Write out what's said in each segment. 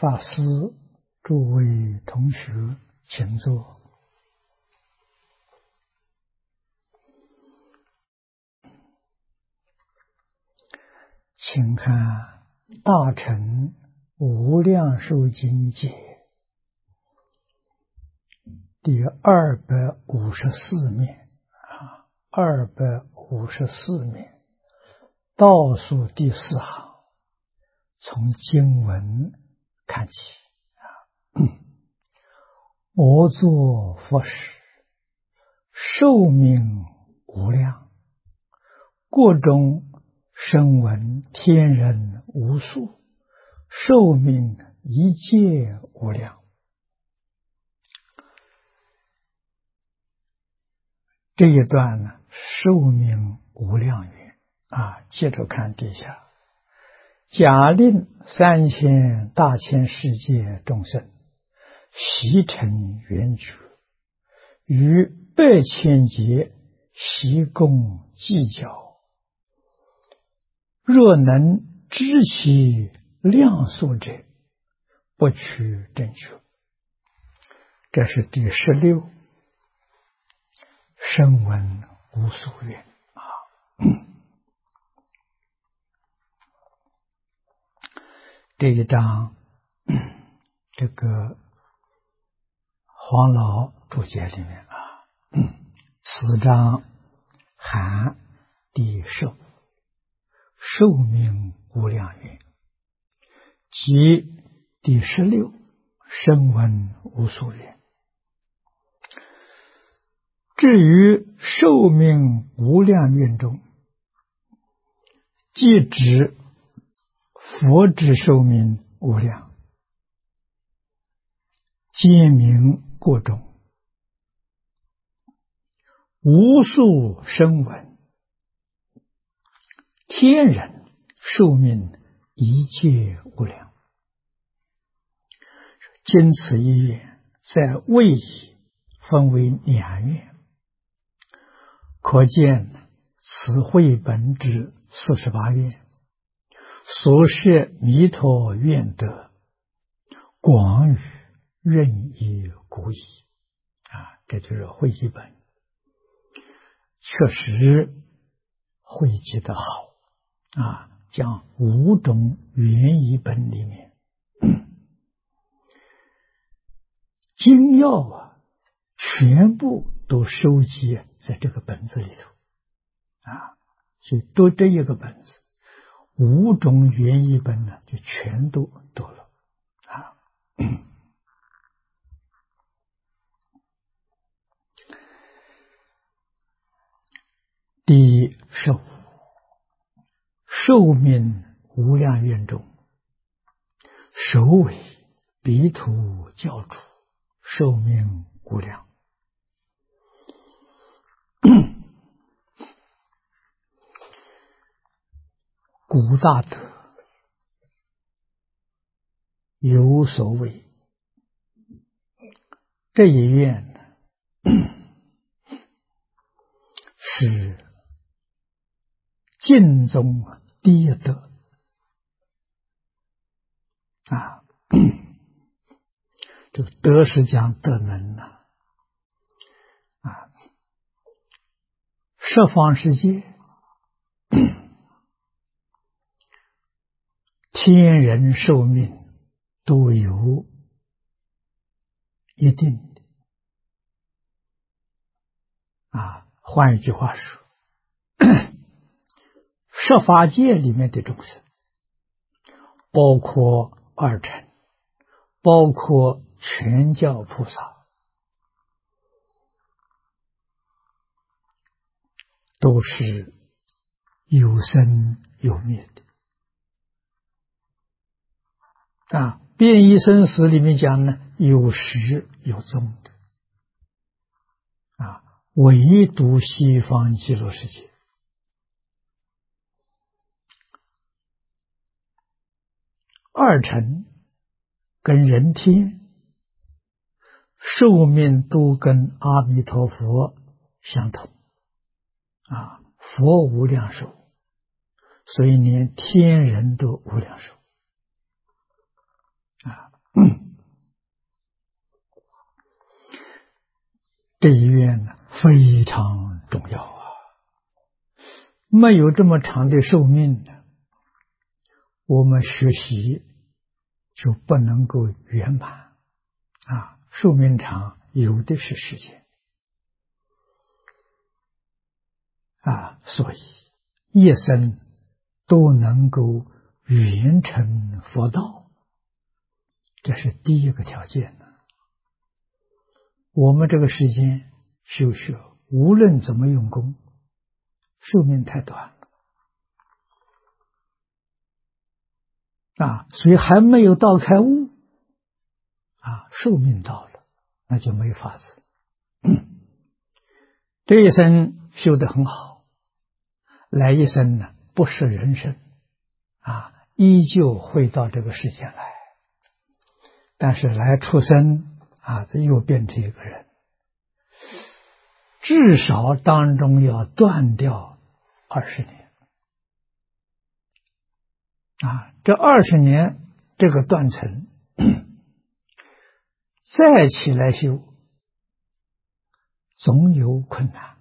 法师、诸位同学，请坐。请看《大乘无量寿经解》第254面，254面，倒数第4行，从经文看起。我作佛时，寿命无量，各种声闻天人无数，寿命一切无量。这一段呢，寿命无量云接着看底下，假令3000大千世界众生悉成圆觉，于100千劫悉共计较，若能知其量数者，不取正觉。这是第16声闻无数愿这一章这个黄老注解里面4章含第寿，寿命无量云，及第16声闻无数愿。至于寿命无量愿中，即指佛之寿命无量，皆名各种，无数声闻天人寿命一切无量。经此一愿，在位已分为2愿，可见此会本之48愿，所摄弥陀愿德，广与任意古矣这就是汇集本，确实汇集的好将5种原译本里面精要全部都收集在这个本子里头所以多这一个本子，5种原译本呢就全都多了第15寿命无量愿中，首为彼土教主，寿命无量。古大德有所谓，这一愿是净宗第一德这个德是讲德能十方世界天人寿命都有一定的换一句话说，十法界里面的众生，包括二乘，包括全教菩萨，都是有生有灭的变异生死里面讲呢，有始有终的唯独西方极乐世界二乘跟人天寿命都跟阿弥陀佛相同佛无量寿，所以连天人都无量寿这一愿呢非常重要啊！没有这么长的寿命呢，我们学习就不能够圆满啊！寿命长有的是时间啊，所以一生都能够圆成佛道，这是第一个条件呢。我们这个时间修学，无论怎么用功，寿命太短了啊，所以还没有到开悟啊，寿命到了，那就没法子。这一生修得很好，来一生呢不是人生啊，依旧会到这个世间来，但是来出生啊，这又变成一个人，至少当中要断掉20年啊！这20年这个断层，再起来修，总有困难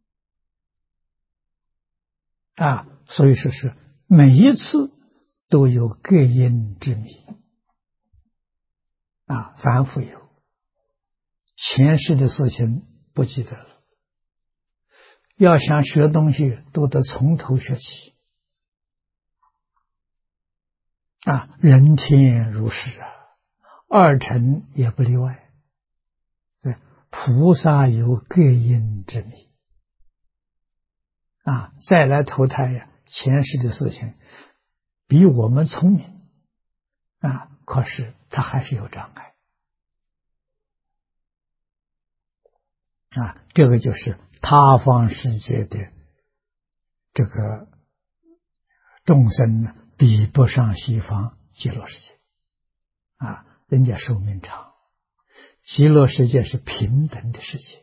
啊！所以说是每一次都有各因之谜啊，反复有。前世的事情不记得了，要想学东西都得从头学起啊，人天如是啊，二乘也不例外。对，菩萨有各因之谜啊，再来投胎呀，前世的事情比我们聪明啊，可是他还是有障碍。啊，这个就是他方世界的这个众生呢，比不上西方极乐世界啊，人家寿命长，极乐世界是平等的世界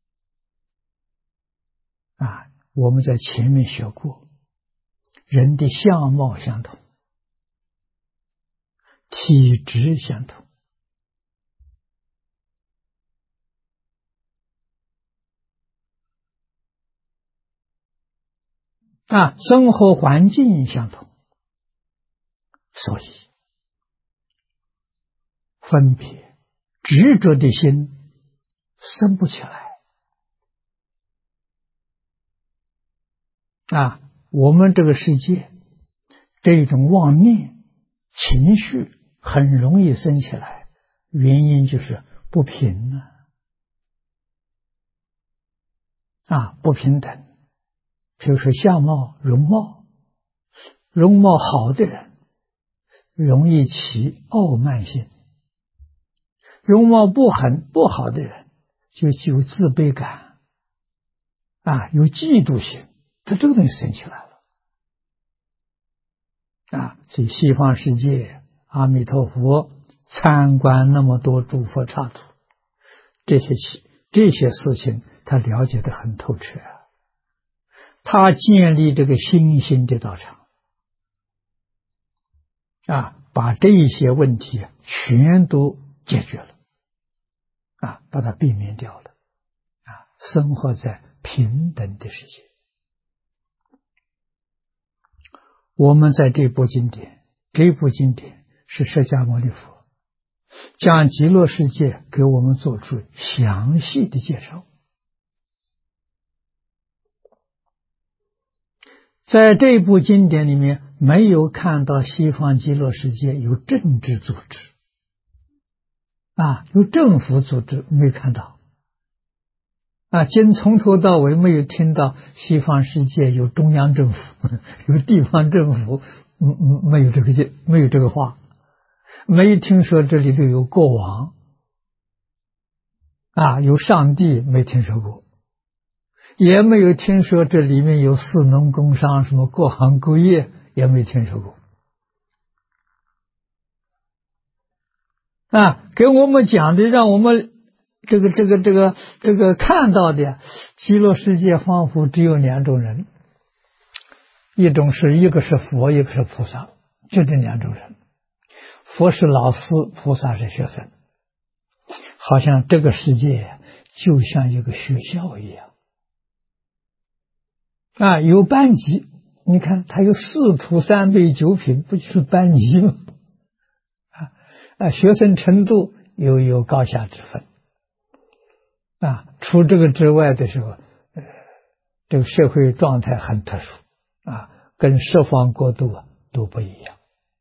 啊。我们在前面学过，人的相貌相同，体质相同。啊，生活环境相同，所以分别执着的心生不起来啊！我们这个世界这种妄念情绪很容易生起来，原因就是不平啊，不平等。比如说相貌、容貌好的人容易起傲慢心，容貌不好的人就有自卑感啊，有嫉妒心，他这个东西生起来了啊。所以西方世界阿弥陀佛参观那么多诸佛刹土，这些事情他了解得很透彻啊。他建立这个新兴的道场啊，把这一些问题全都解决了啊，把它避免掉了啊，生活在平等的世界。我们在这部经典是释迦牟尼佛将极乐世界给我们做出详细的介绍。在这部经典里面没有看到西方极乐世界有政治组织啊，有政府组织，没看到啊，从头到尾没有听到西方世界有中央政府有地方政府，没有这个话，没有听说这里头有国王啊，有上帝，没听说过，也没有听说这里面有士农工商什么各行各业，也没听说过啊。给我们讲的，让我们这个看到的极乐世界仿佛只有2种人，一个是佛，一个是菩萨，就这2种人。 佛是老师，菩萨是学生，好像这个世界就像一个学校一样啊，有班级，你看他有4徒3辈9品，不就是班级吗？学生程度有高下之分啊。除这个之外的时候，这个社会状态很特殊啊，跟十方国度都不一样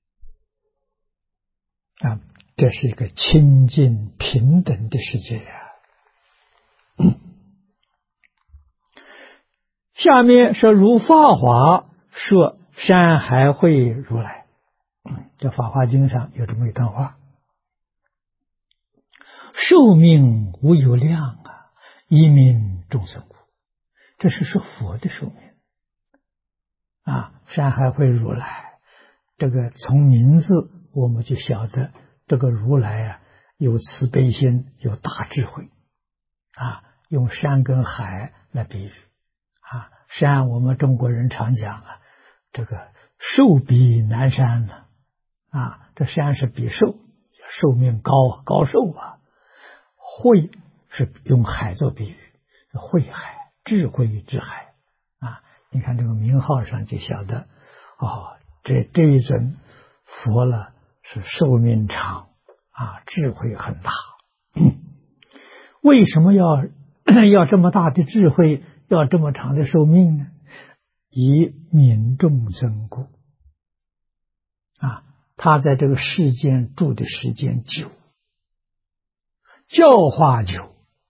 啊。这是一个清净平等的世界呀。下面说如法华说山海会如来，这《法华经》上有这么一段话：寿命无有量啊，一命众生故。这是说佛的寿命啊。山海会如来，这个从名字我们就晓得，这个如来啊，有慈悲心，有大智慧啊。用山跟海来比喻啊。山我们中国人常讲啊，这个寿比南山呢啊，这山是比寿，寿命高寿啊。慧是用海做比喻，慧海，智慧之海啊。你看这个名号上就晓得哦，这一尊佛了是寿命长啊，智慧很大。为什么要这么大的智慧，要这么长的寿命呢？以悯众生故啊。他在这个世间住的时间久，教化久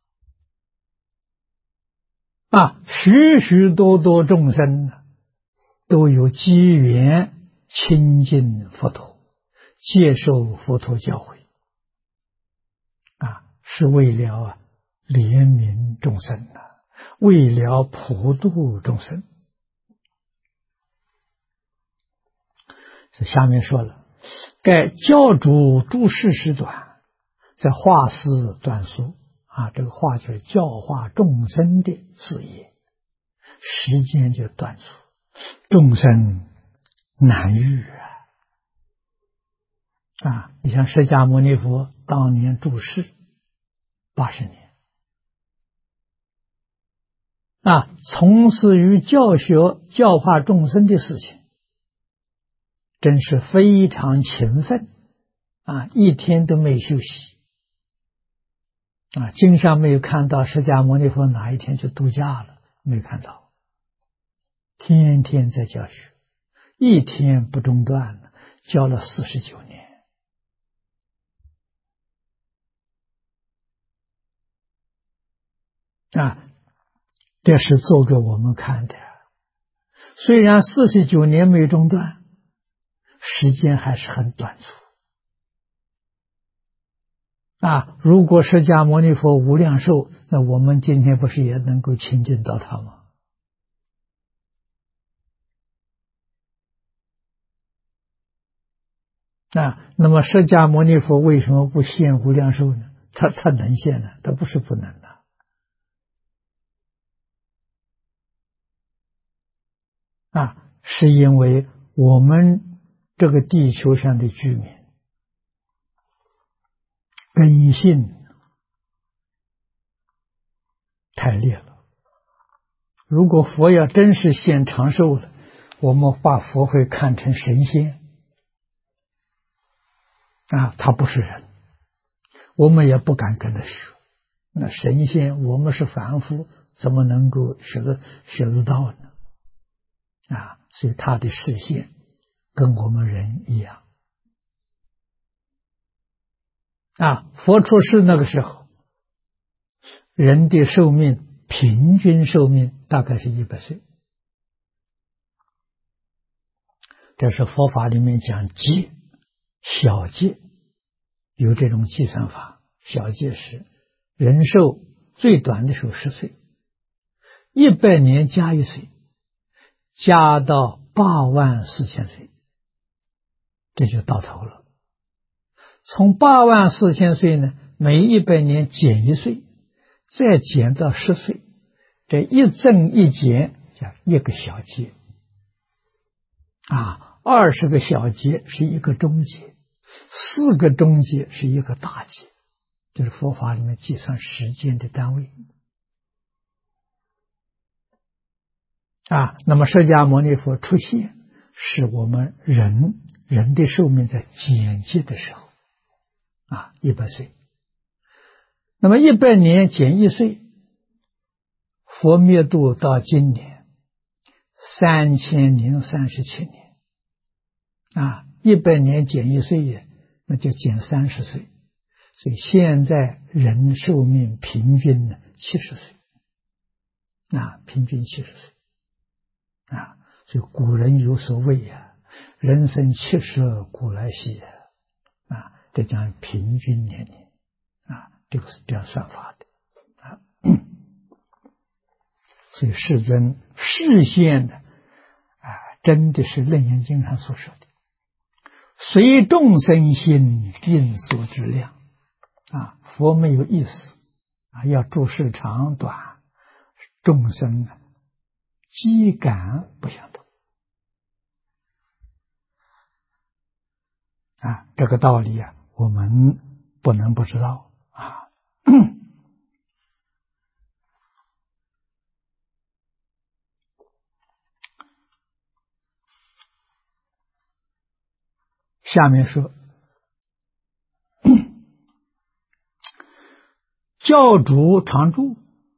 啊，许许多多众生都有机缘亲近佛陀，接受佛陀教诲啊，是为了怜悯众生为了普度众生。这下面说了，盖教主诸事时短，在化事短促啊，这个化就是教化众生的事业，时间就短促，众生难遇啊。你像释迦牟尼佛当年住世80年啊，从事于教学教化众生的事情，真是非常勤奋啊，一天都没休息啊。经上没有看到释迦牟尼佛哪一天去度假了，没有看到，天天在教学，一天不中断，教了49年啊。这是做给我们看的，虽然49年没中断，时间还是很短促啊。如果释迦牟尼佛无量寿，那我们今天不是也能够亲近到他吗？那么释迦牟尼佛为什么不现无量寿呢？他能现呢，他不是不能的啊，是因为我们这个地球上的居民根性太烈了。如果佛要真是现长寿了，我们把佛会看成神仙啊，他不是人，我们也不敢跟他学。那神仙我们是凡夫，怎么能够学得到呢？啊，所以他的视线跟我们人一样啊。佛出世那个时候，人的寿命平均寿命大概是100岁，这是佛法里面讲劫，小劫有这种计算法。小劫是人寿最短的时候10岁，100年加1岁，加到84000岁，这就到头了。从84000岁呢，每100年减1岁，再减到10岁，这一增一减叫1个小节啊，20个小节是1个中节， 4个中节是一个大节，就是佛法里面计算时间的单位。那么释迦牟尼佛出现，是我们人的寿命在减节的时候，100岁。那么100年减1岁，佛灭度到今年3037年，100年减1岁也，那就减30岁。所以现在人寿命平均呢70岁，平均70岁。所以古人有所谓人生70古来稀这讲平均年龄这个是这样算法的所以世尊示现的真的是《楞严经》上所说的，随众生心应所知量佛没有意思要注释长短，众生机感不相同这个道理我们不能不知道下面说，教主常住，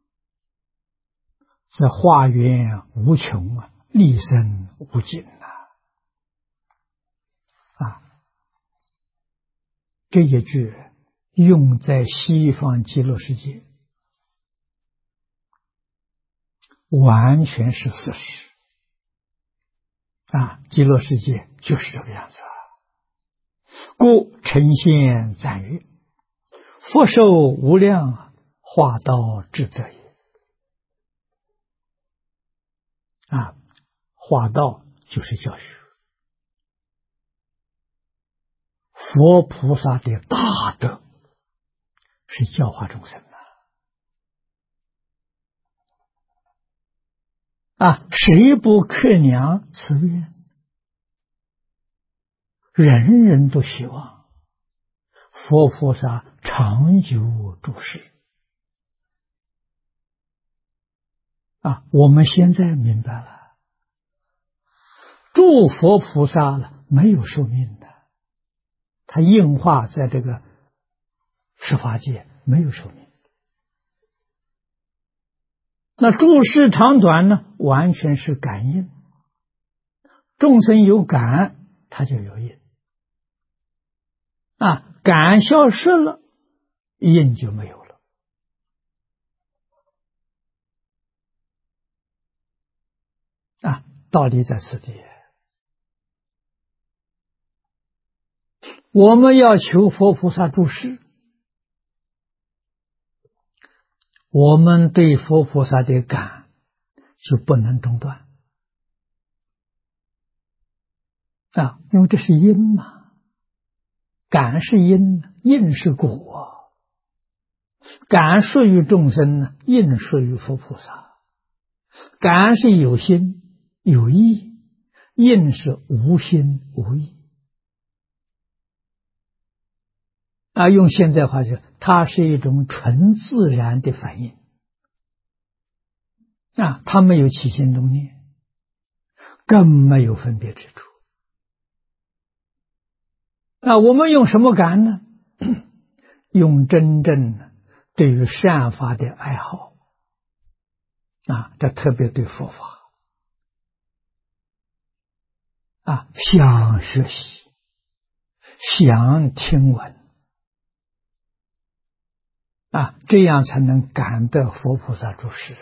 在化缘无穷利生无尽这一句用在西方极乐世界完全是事实极乐世界就是这个样子故呈现赞誉，福寿无量，化道至则也化道就是教学，佛菩萨的大德是教化众生谁不克量此愿？人人都希望佛菩萨长久住世我们现在明白了，诸佛菩萨没有寿命的，他应化在这个十法界没有寿命。那诸事长短呢，完全是感应，众生有感，他就有应感消失了，应就没有了道理在此地。我们要求佛菩萨住世，我们对佛菩萨的感就不能中断因为这是因嘛，感是因，应是果，感属于众生呢，应属于佛菩萨。感是有心有意，应是无心无意用现在话说，它是一种纯自然的反应它没有起心动念，更没有分别之处我们用什么感呢？用真正对于善法的爱好这特别对佛法想学习，想听闻这样才能感得佛菩萨住世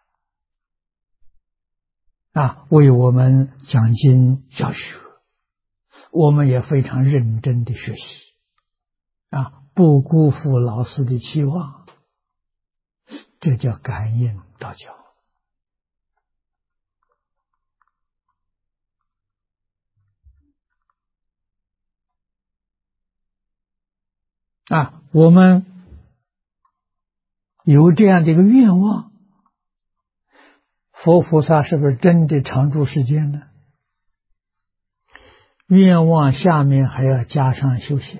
为我们讲经教学，我们也非常认真的学习不辜负老师的期望，这叫感应道教我们有这样的一个愿望，佛菩萨是不是真的常住世间呢？ 愿望下面还要加上修行，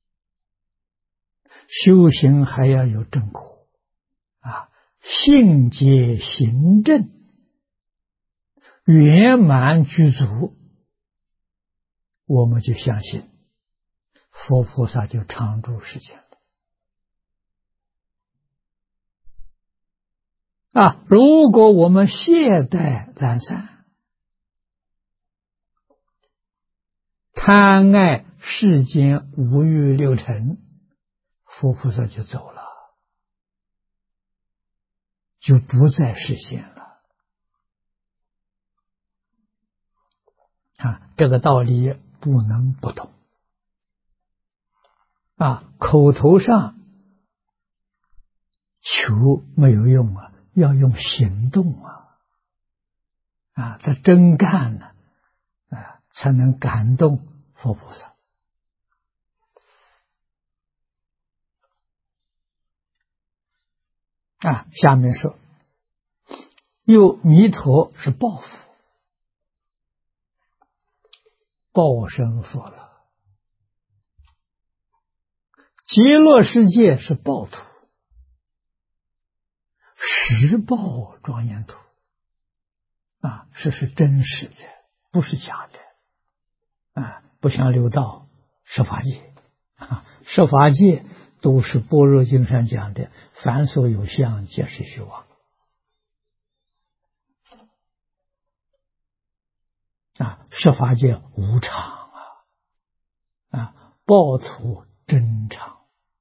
修行还要有正果啊，信解行正，圆满具足，我们就相信佛菩萨就常住世间了啊！如果我们懈怠懒散，贪爱世间五欲六尘，佛菩萨就走了，就不在世间了啊！这个道理不能不懂啊！口头上求没有用啊，要用行动啊！这真干呢啊，才能感动佛菩萨啊！下面说，又弥陀是报佛，报身佛了。极乐世界是报土，实报庄严土啊，是真实的，不是假的啊！不像六道、十法界啊，十法界都是般若经上讲的，凡所有相，皆是虚妄啊。十法界无常啊，报土真常。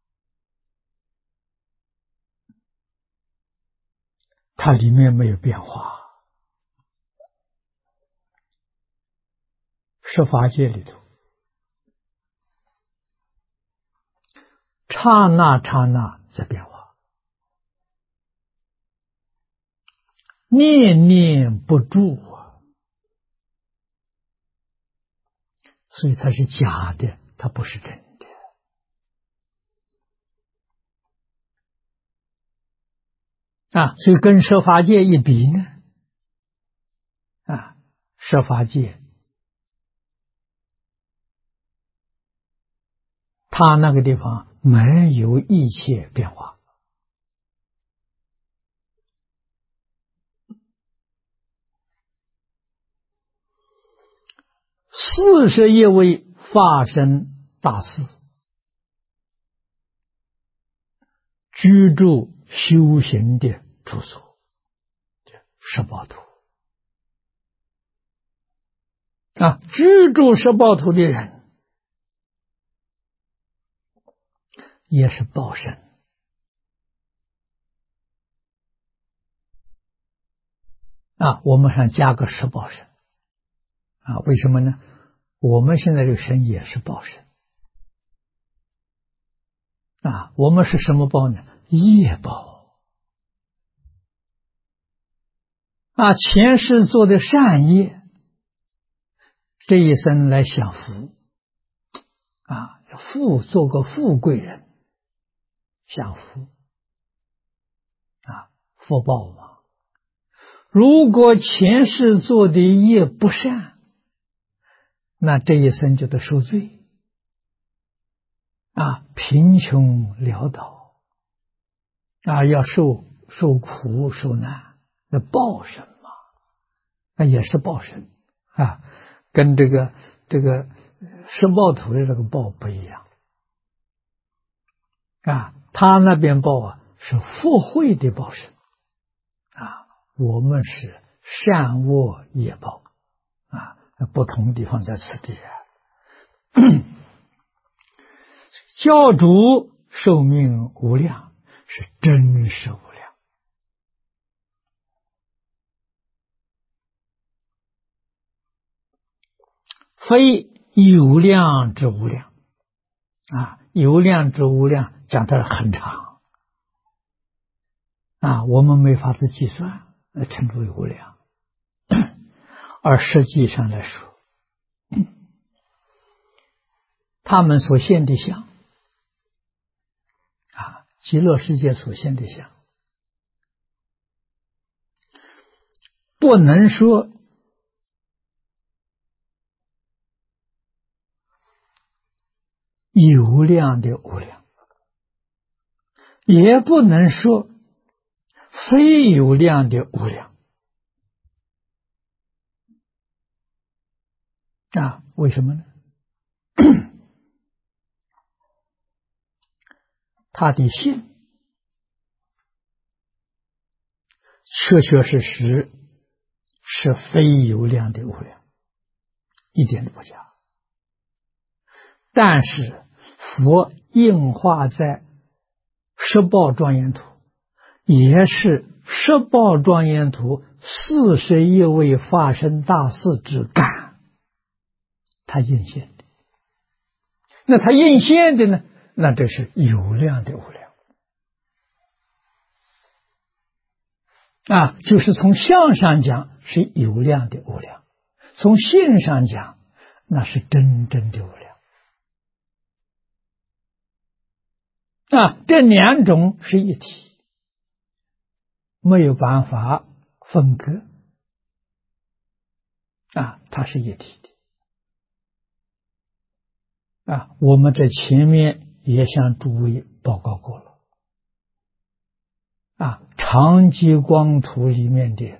它里面没有变化，十法界里头，刹那刹那在变化，念念不住啊，所以它是假的，它不是真的啊。所以跟十法界一比呢，啊，十法界它那个地方没有一切变化，41位化身大士居住修行的住所，十报土啊，居住十报土的人也是报身啊，我们上加个十报身啊，为什么呢？我们现在这个身也是报身啊，我们是什么报呢？业报啊，前世做的善业，这一生来享福啊，做个富贵人，享福啊，福报嘛。如果前世做的业不善，那这一生就得受罪啊，贫穷潦倒啊，要受苦受难，那报身嘛，那也是报身啊，跟这个十报土的这个报不一样啊，他那边报啊是福慧的报身啊，我们是善恶业报啊，不同地方在此地教主寿命无量，是真实无量非有量之无量啊，有量之无量讲的很长啊，我们没法子计算，称之为无量。而实际上来说，他们所现的相啊，极乐世界所现的相，不能说有量的无量，也不能说非有量的无量。为什么呢？他的性确确实实是非有量的无量，一点都不假。但是佛应化在十报庄严图，也是十报庄严图41位化身大士之感，他应现的。那他应现的呢？那这是有量的无量就是从相上讲是有量的无量，从性上讲那是真正的无量这两种是一体，没有办法分割它是一体的我们在前面也向诸位报告过了长吉光图里面的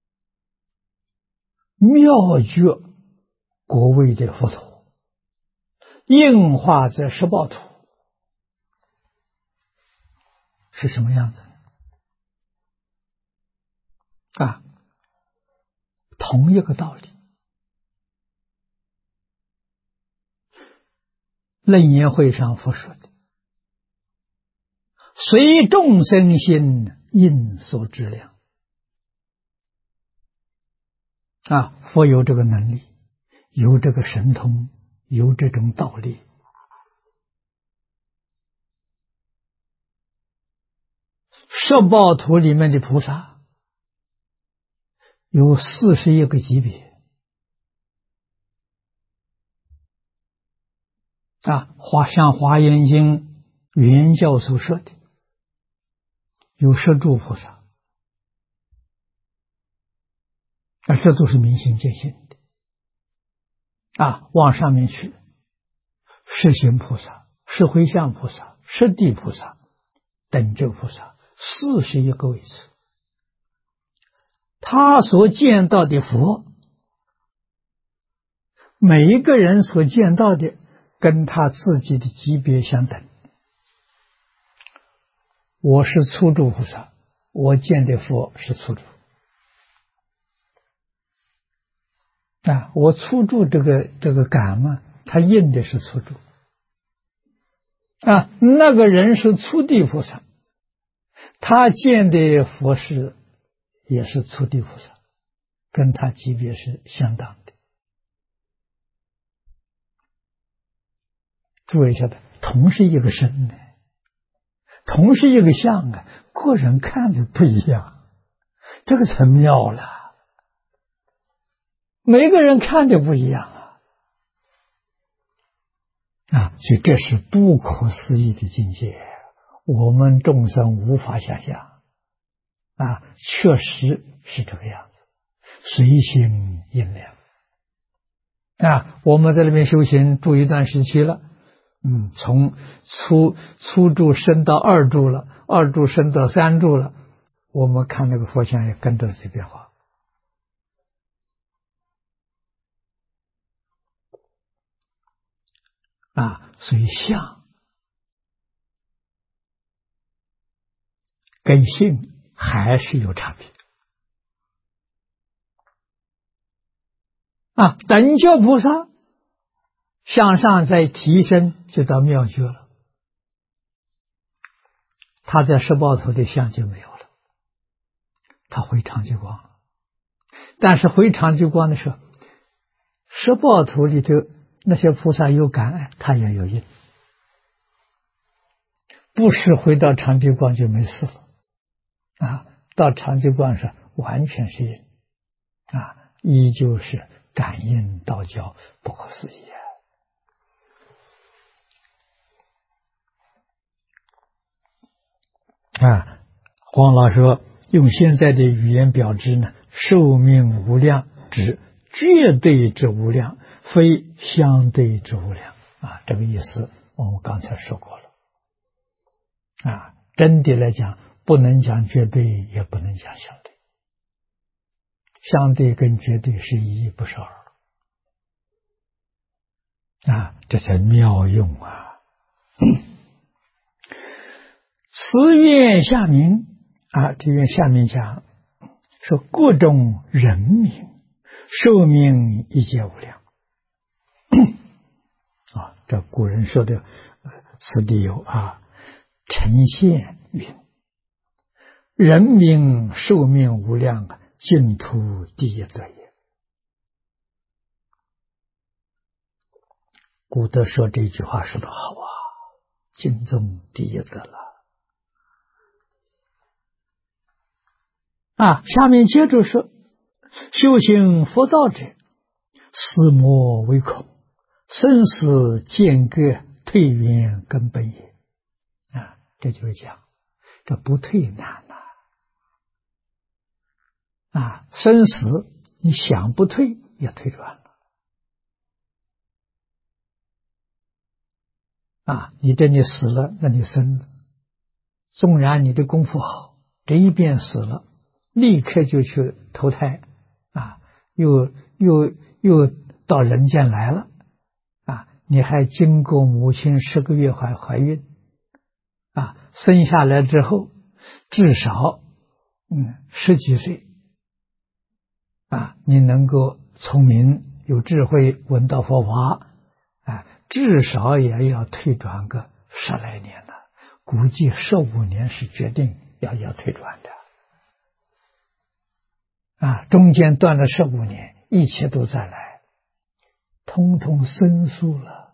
妙觉国位的佛陀应化在十报图是什么样子同一个道理。楞严会上佛说的，随众生心应所知量佛有这个能力，有这个神通，有这种道理。十报图里面的菩萨有41个级别像华严经原教所说的有十住菩萨这都是明心见性的往上面去十行菩萨、十回向菩萨、十地菩萨、等觉菩萨41个位置，他所见到的佛，每一个人所见到的跟他自己的级别相等。我是初住菩萨，我见的佛是初住我初住这个感嘛，他应的是初住那个人是初地菩萨，他见的佛也是初地菩萨，跟他级别是相当的。诸位晓得，同是一个身呢，同是一个相个人看的不一样，这个才妙了。每个人看的不一样所以这是不可思议的境界，我们众生无法想象确实是这个样子，随心应量我们在那边修行住一段时期了，从初住升到二住了，二住升到三住了，我们看那个佛像也跟着这变化所以相跟性还是有差别等觉菩萨向上再提升就到妙觉了，他在十报图的相就没有了，他回长寂光了。但是回长寂光的时候，十报图里头那些菩萨有感爱，他也有应，不是回到长寂光就没事了到长寂光上完全是应依旧是感应道交，不可思议黄老说用现在的语言表知呢，寿命无量指绝对之无量，非相对之无量这个意思我们刚才说过了真的来讲，不能讲绝对，也不能讲相对，相对跟绝对是一异不是二这才妙用此愿下明这愿下明讲说各种人民寿命一切无量这古人说的此地有呈现云人民寿命无量，净土第一德也。古德说这句话说得好净宗第一德了下面接着说，修行佛道者，思魔为恐，生死间隔，退远根本也这就是讲这不退难生死你想不退也退转了你等你死了，那你生了，纵然你的功夫好，这一遍死了，立刻就去投胎又到人间来了你还经过母亲10个月怀孕生下来之后至少10几岁你能够聪明有智慧，闻到佛法至少也要退转个10来年了，估计15年是决定要退转的中间断了15年，一切都再来，通通生疏了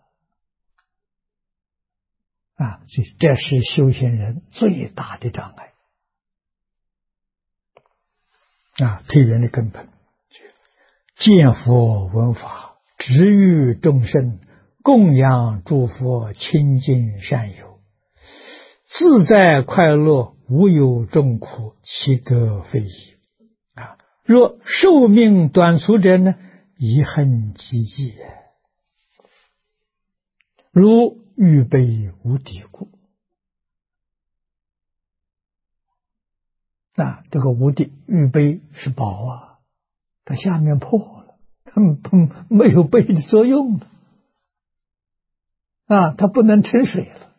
所以这是修行人最大的障碍退远的根本。见佛闻法，直欲众生，供养诸佛，清净善友，自在快乐，无有众苦，其德非已若寿命短促者呢，遗恨积忌如预备无底故这个无底预备是宝它下面破了，它没有备的作用了它不能盛水了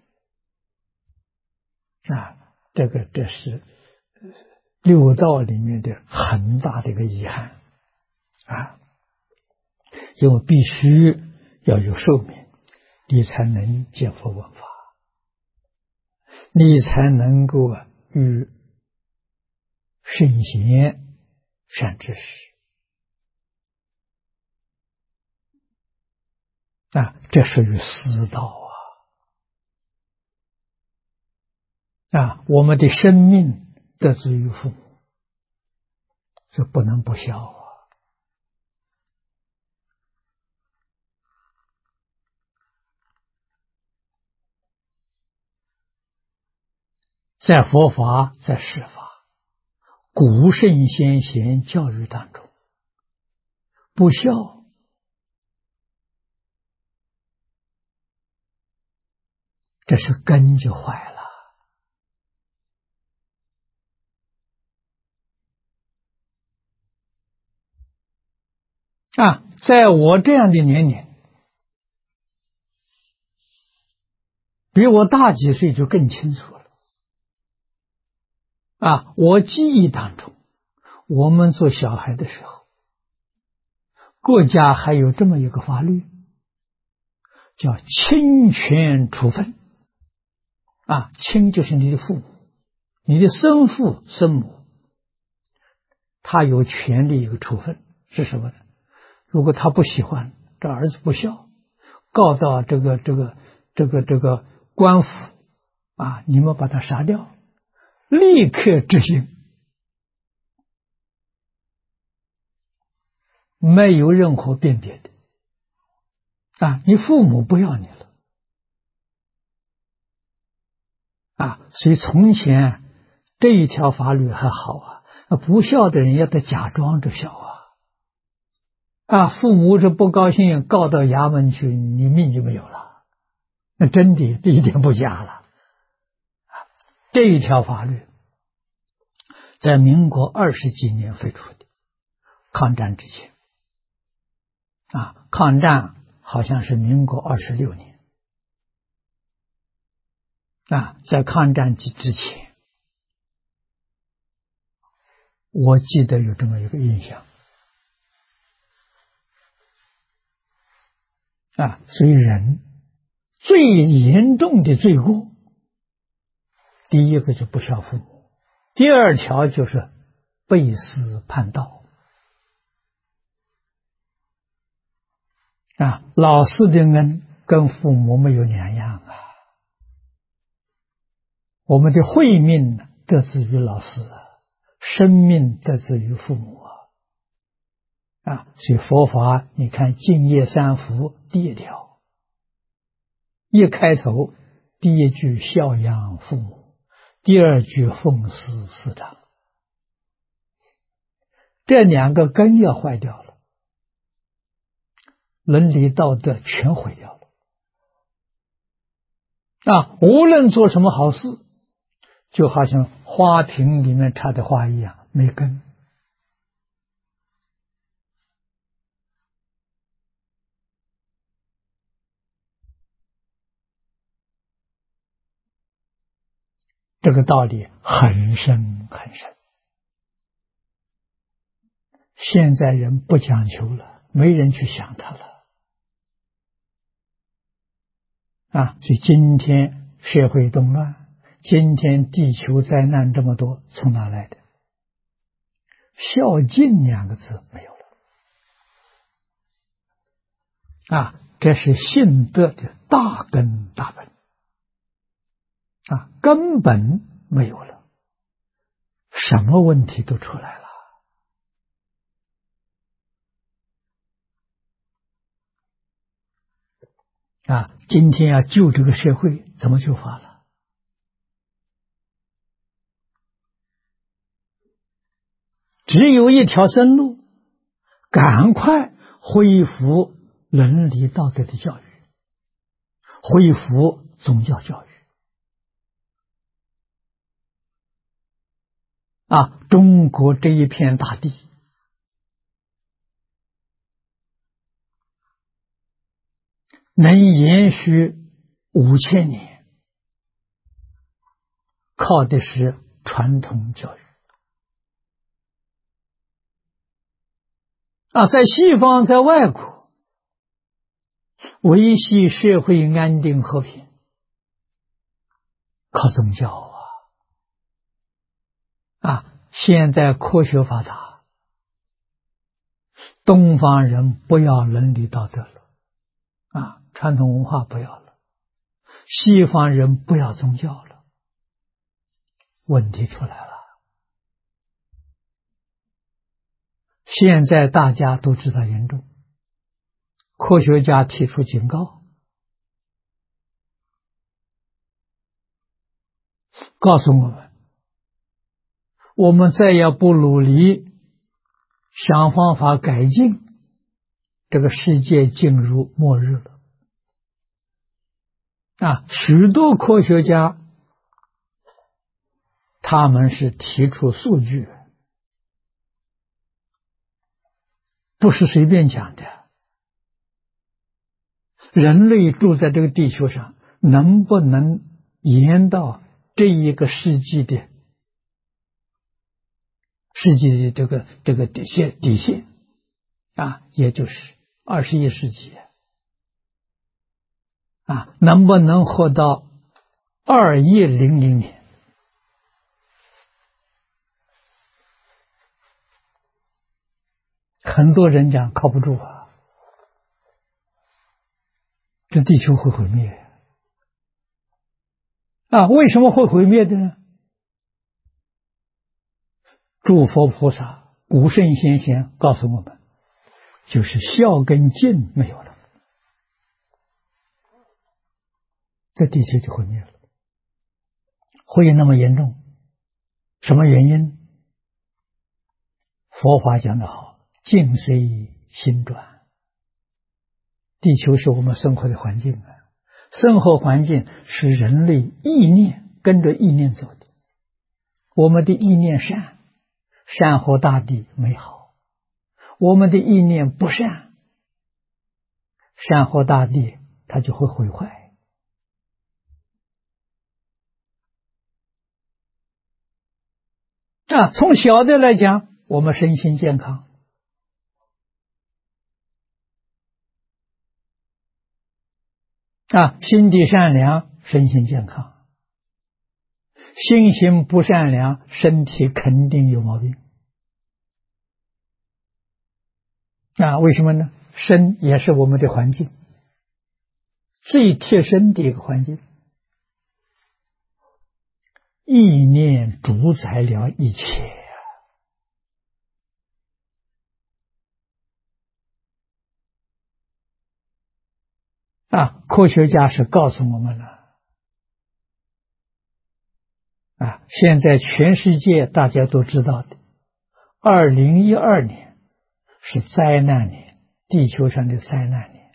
这是六道里面的很大的一个遗憾因为必须要有寿命，你才能见佛闻法，你才能够与圣贤善知识这属于私道我们的生命得之于父母，这不能不孝在佛法，在世法，古圣先贤教育当中，不孝这是根就坏了在我这样的年龄，比我大几岁就更清楚了我记忆当中，我们做小孩的时候，国家还有这么一个法律，叫亲权处分亲就是你的父母，你的生父生母，他有权利一个处分是什么呢？如果他不喜欢这儿子不孝，告到这个官府你们把他杀掉，立刻执行，没有任何辨别的你父母不要你了所以从前这一条法律还好不孝的人要得假装着孝父母是不高兴，告到衙门去，你命就没有了那真的这一点不假了。这一条法律在民国20几年废除的，抗战之前。抗战好像是民国26年。在抗战之前，我记得有这么一个印象。所以人最严重的罪过，第一个就不孝父母，第二条就是背私叛道。老师的恩跟父母没有两样啊。我们的慧命得自于老师，生命得自于父母所以佛法你看净业三福第一条，一开头第一句孝养父母，第二句奉事师长，这两个根要坏掉了，伦理道德全毁掉了。无论做什么好事，就好像花瓶里面插的花一样，没根。这个道理很深很深。现在人不讲求了，没人去想它了。所以今天社会动乱，今天地球灾难这么多，从哪来的？孝敬两个字没有了。这是信德的大根大本。根本没有了，什么问题都出来了。今天要救这个社会，怎么救法了？只有一条生路，赶快恢复伦理道德的教育，恢复宗教教育。中国这一片大地，能延续5000年，靠的是传统教育。在西方，在外国，维系社会安定和平，靠宗教现在科学发达，东方人不要伦理道德了，传统文化不要了，西方人不要宗教了，问题出来了。现在大家都知道严重，科学家提出警告，告诉我们再要不努力想方法改进，这个世界进入末日了。许多科学家他们是提出数据，不是随便讲的。人类住在这个地球上，能不能延到这一个世纪的这个底线也就是21世纪能不能活到2100年？很多人讲靠不住这地球会毁灭为什么会毁灭的呢？诸佛菩萨、古圣先贤告诉我们，就是孝跟敬没有了，这地球就毁灭了。会那么严重，什么原因？佛法讲得好，境随心转。地球是我们生活的环境生活环境是人类意念跟着意念走的。我们的意念善，善和大地美好；我们的意念不善，善和大地它就会毁坏。从小的来讲，我们身心健康。心地善良，身心健康；心行不善良，身体肯定有毛病。为什么呢？身也是我们的环境，最贴身的一个环境。意念主宰了一切科学家是告诉我们了现在全世界大家都知道的2012年是灾难年，地球上的灾难年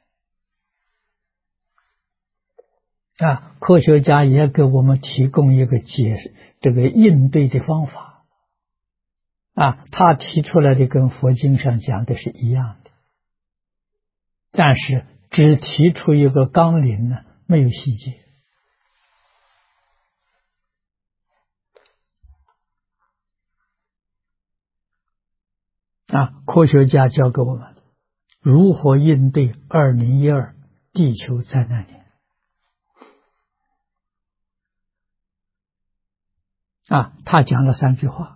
科学家也给我们提供一个这个应对的方法他提出来的跟佛经上讲的是一样的，但是只提出一个纲领呢，没有细节科学家教给我们如何应对2012地球灾难年他讲了3句话。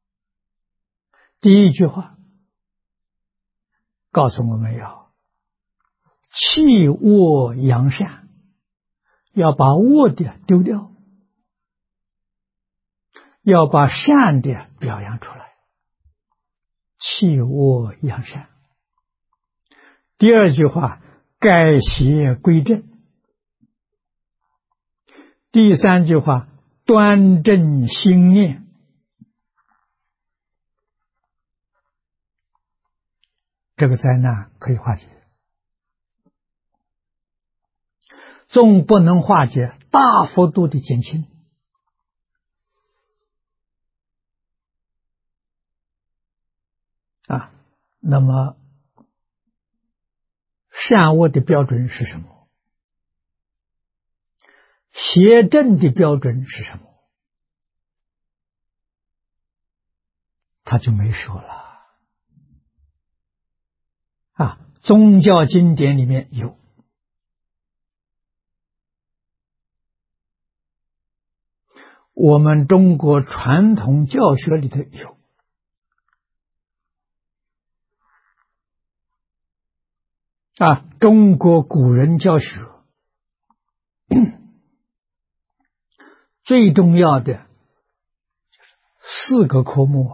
第一句话告诉我们要弃恶扬善，要把恶的丢掉，要把善的表扬出来，弃恶扬善。第二句话改邪归正。第三句话端正心念。这个灾难可以化解，纵不能化解，大幅度的减轻那么善恶的标准是什么？邪正的标准是什么？他就没说了宗教经典里面有，我们中国传统教学里头有中国古人教学最重要的4个科目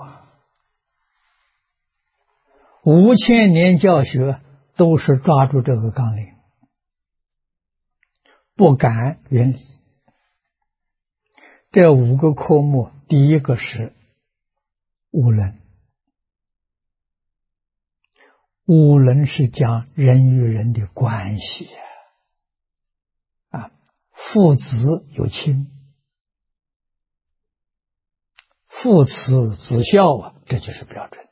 5000年教学都是抓住这个纲领，不敢远离。这5个科目，第一个是五伦。五伦是讲人与人的关系父子有亲，父慈子孝这就是标准。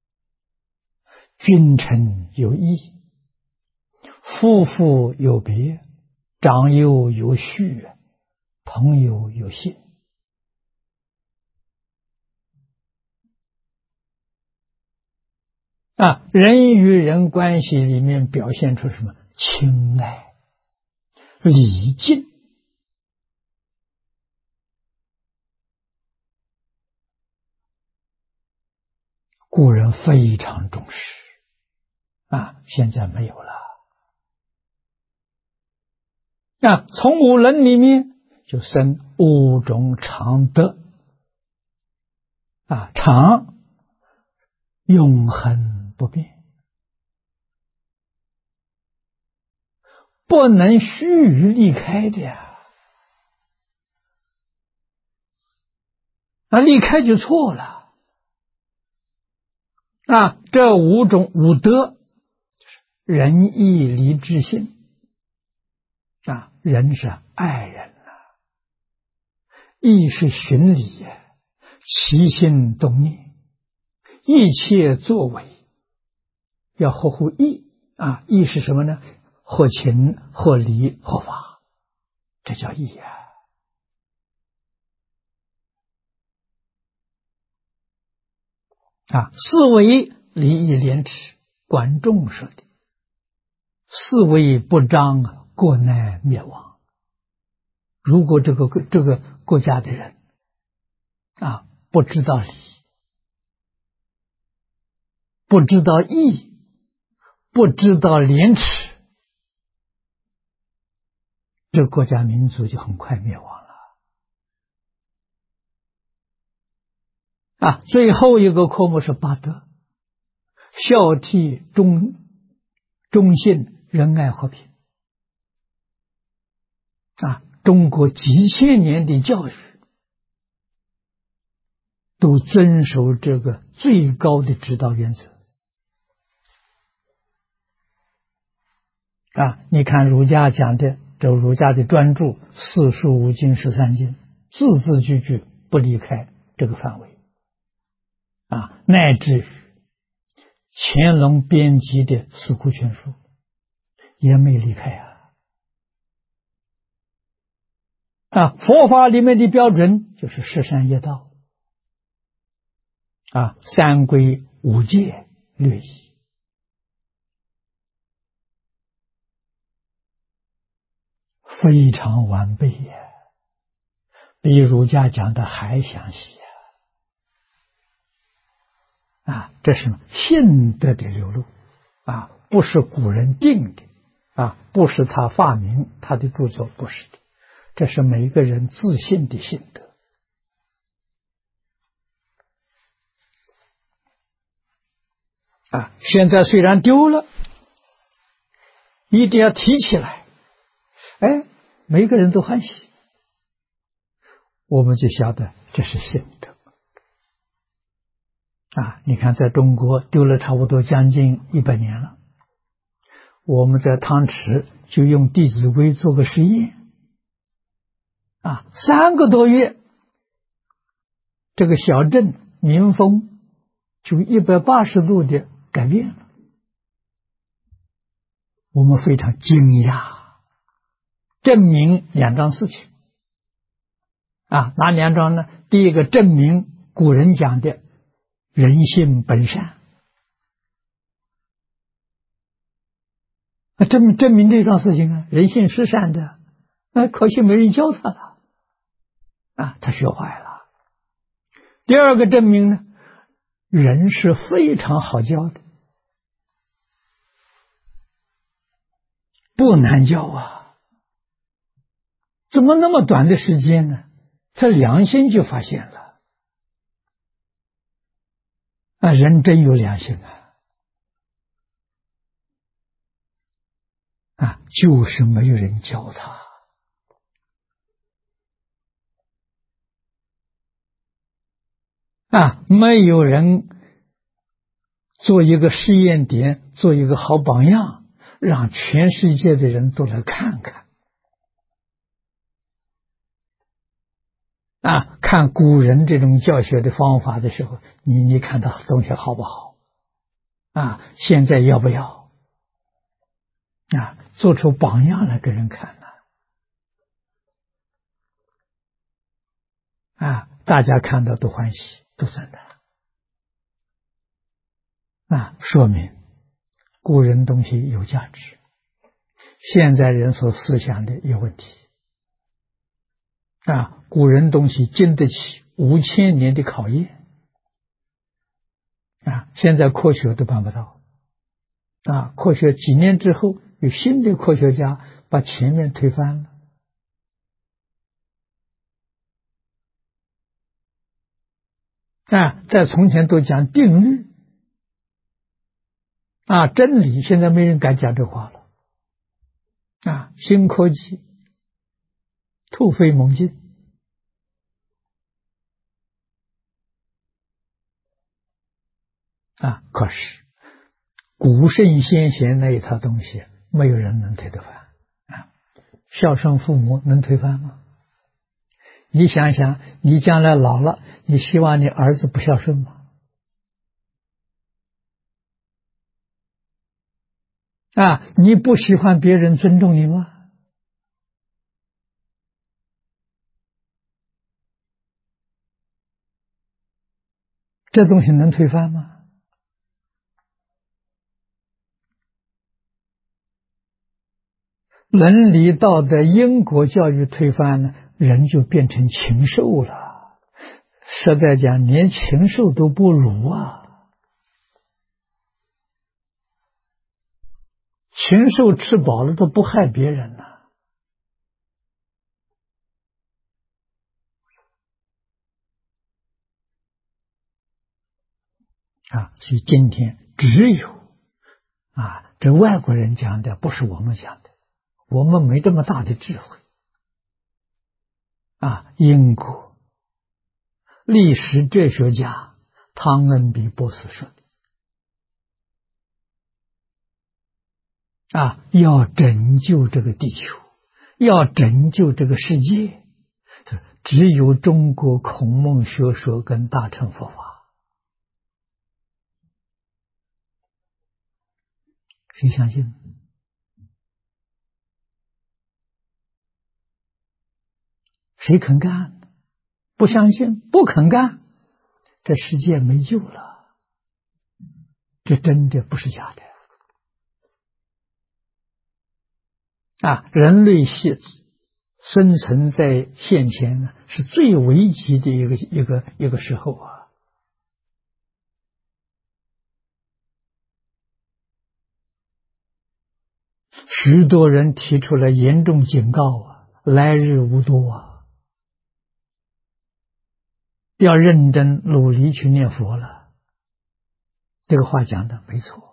君臣有义，夫妇有别，长幼有序，朋友有信人与人关系里面表现出什么？亲爱、礼敬古人非常重视现在没有了从五伦里面就生5种常德常永恒不变，不能须臾离开的离开就错了这5种5德仁义礼智信人是爱人呐，义是循礼呀，起心动念，一切作为要合乎义啊。义是什么呢？合情、合理、合法，这叫义呀。四维礼义廉耻，管仲说的。四维不张，国难灭亡。如果这个国家的人不知道礼，不知道义，不知道廉耻，这个国家民族就很快灭亡了。最后一个科目是八德：孝悌忠信仁爱和平。中国几千年的教育都遵守这个最高的指导原则。你看儒家讲的，这儒家的专著四书五经13经，字字句句不离开这个范围。乃至于乾隆编辑的《四库全书》也没离开佛法里面的标准就是十善业道三规五戒律仪，非常完备比儒家讲的还详细这是信德的流露不是古人定的不是他发明他的著作，不是的，这是每一个人自信的信德现在虽然丢了，一定要提起来，每一个人都欢喜，我们就晓得这是信德你看在中国丢了差不多将近100年了，我们在汤池就用《弟子规》做个实验3个多月，这个小镇民风就180度的改变了，我们非常惊讶，证明2桩事情哪2桩呢？第一个，证明古人讲的人性本善，证明这桩事情人性是善的，可惜没人教他了他学坏了。第二个证明呢，人是非常好教的，不难教怎么那么短的时间呢？他良心就发现了人真有良心就是没有人教他没有人做一个试验点，做一个好榜样，让全世界的人都来看看看古人这种教学的方法的时候，你看他东西好不好现在要不要做出榜样来给人看大家看到都欢喜，都赞叹说明古人东西有价值，现在人所思想的有问题古人东西经得起5000年的考验现在科学都办不到科学几年之后有新的科学家把前面推翻了在从前都讲定律真理，现在没人敢讲这话了新科技突飞猛进可是古圣先贤那一套东西没有人能推得翻孝顺父母能推翻吗？你想想，你将来老了，你希望你儿子不孝顺吗？你不喜欢别人尊重你吗？这东西能推翻吗？伦理道德因果教育推翻了，人就变成禽兽了。实在讲，连禽兽都不如啊！禽兽吃饱了都不害别人呐。所以今天只有这外国人讲的，不是我们讲的，我们没这么大的智慧因果历史哲学家汤恩比博士说的要拯救这个地球，要拯救这个世界，只有中国孔孟学说跟大乘佛法。谁相信？谁肯干？不相信，不肯干，这世界没救了。这真的不是假的人类生存在现前呢，是最危急的一个时候许多人提出了严重警告来日无多要认真努力去念佛了。这个话讲的没错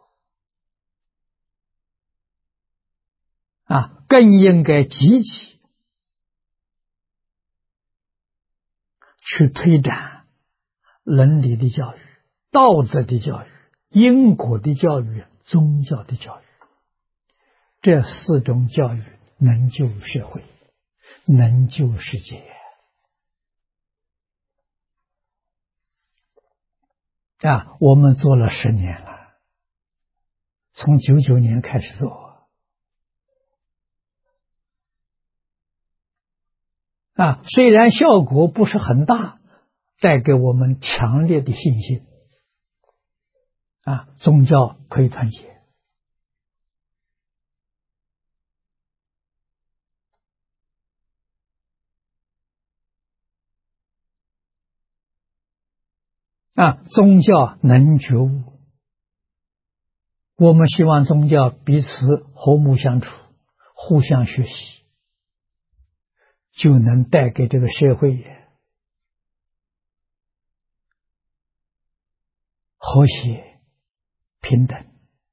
更应该积极去推展伦理的教育、道德的教育、因果的教育、宗教的教育。这4种教育能救社会，能救世界我们做了10年了，从99年开始做虽然效果不是很大，带给我们强烈的信心宗教可以团结宗教能觉悟。我们希望宗教彼此和睦相处，互相学习，就能带给这个社会和谐平等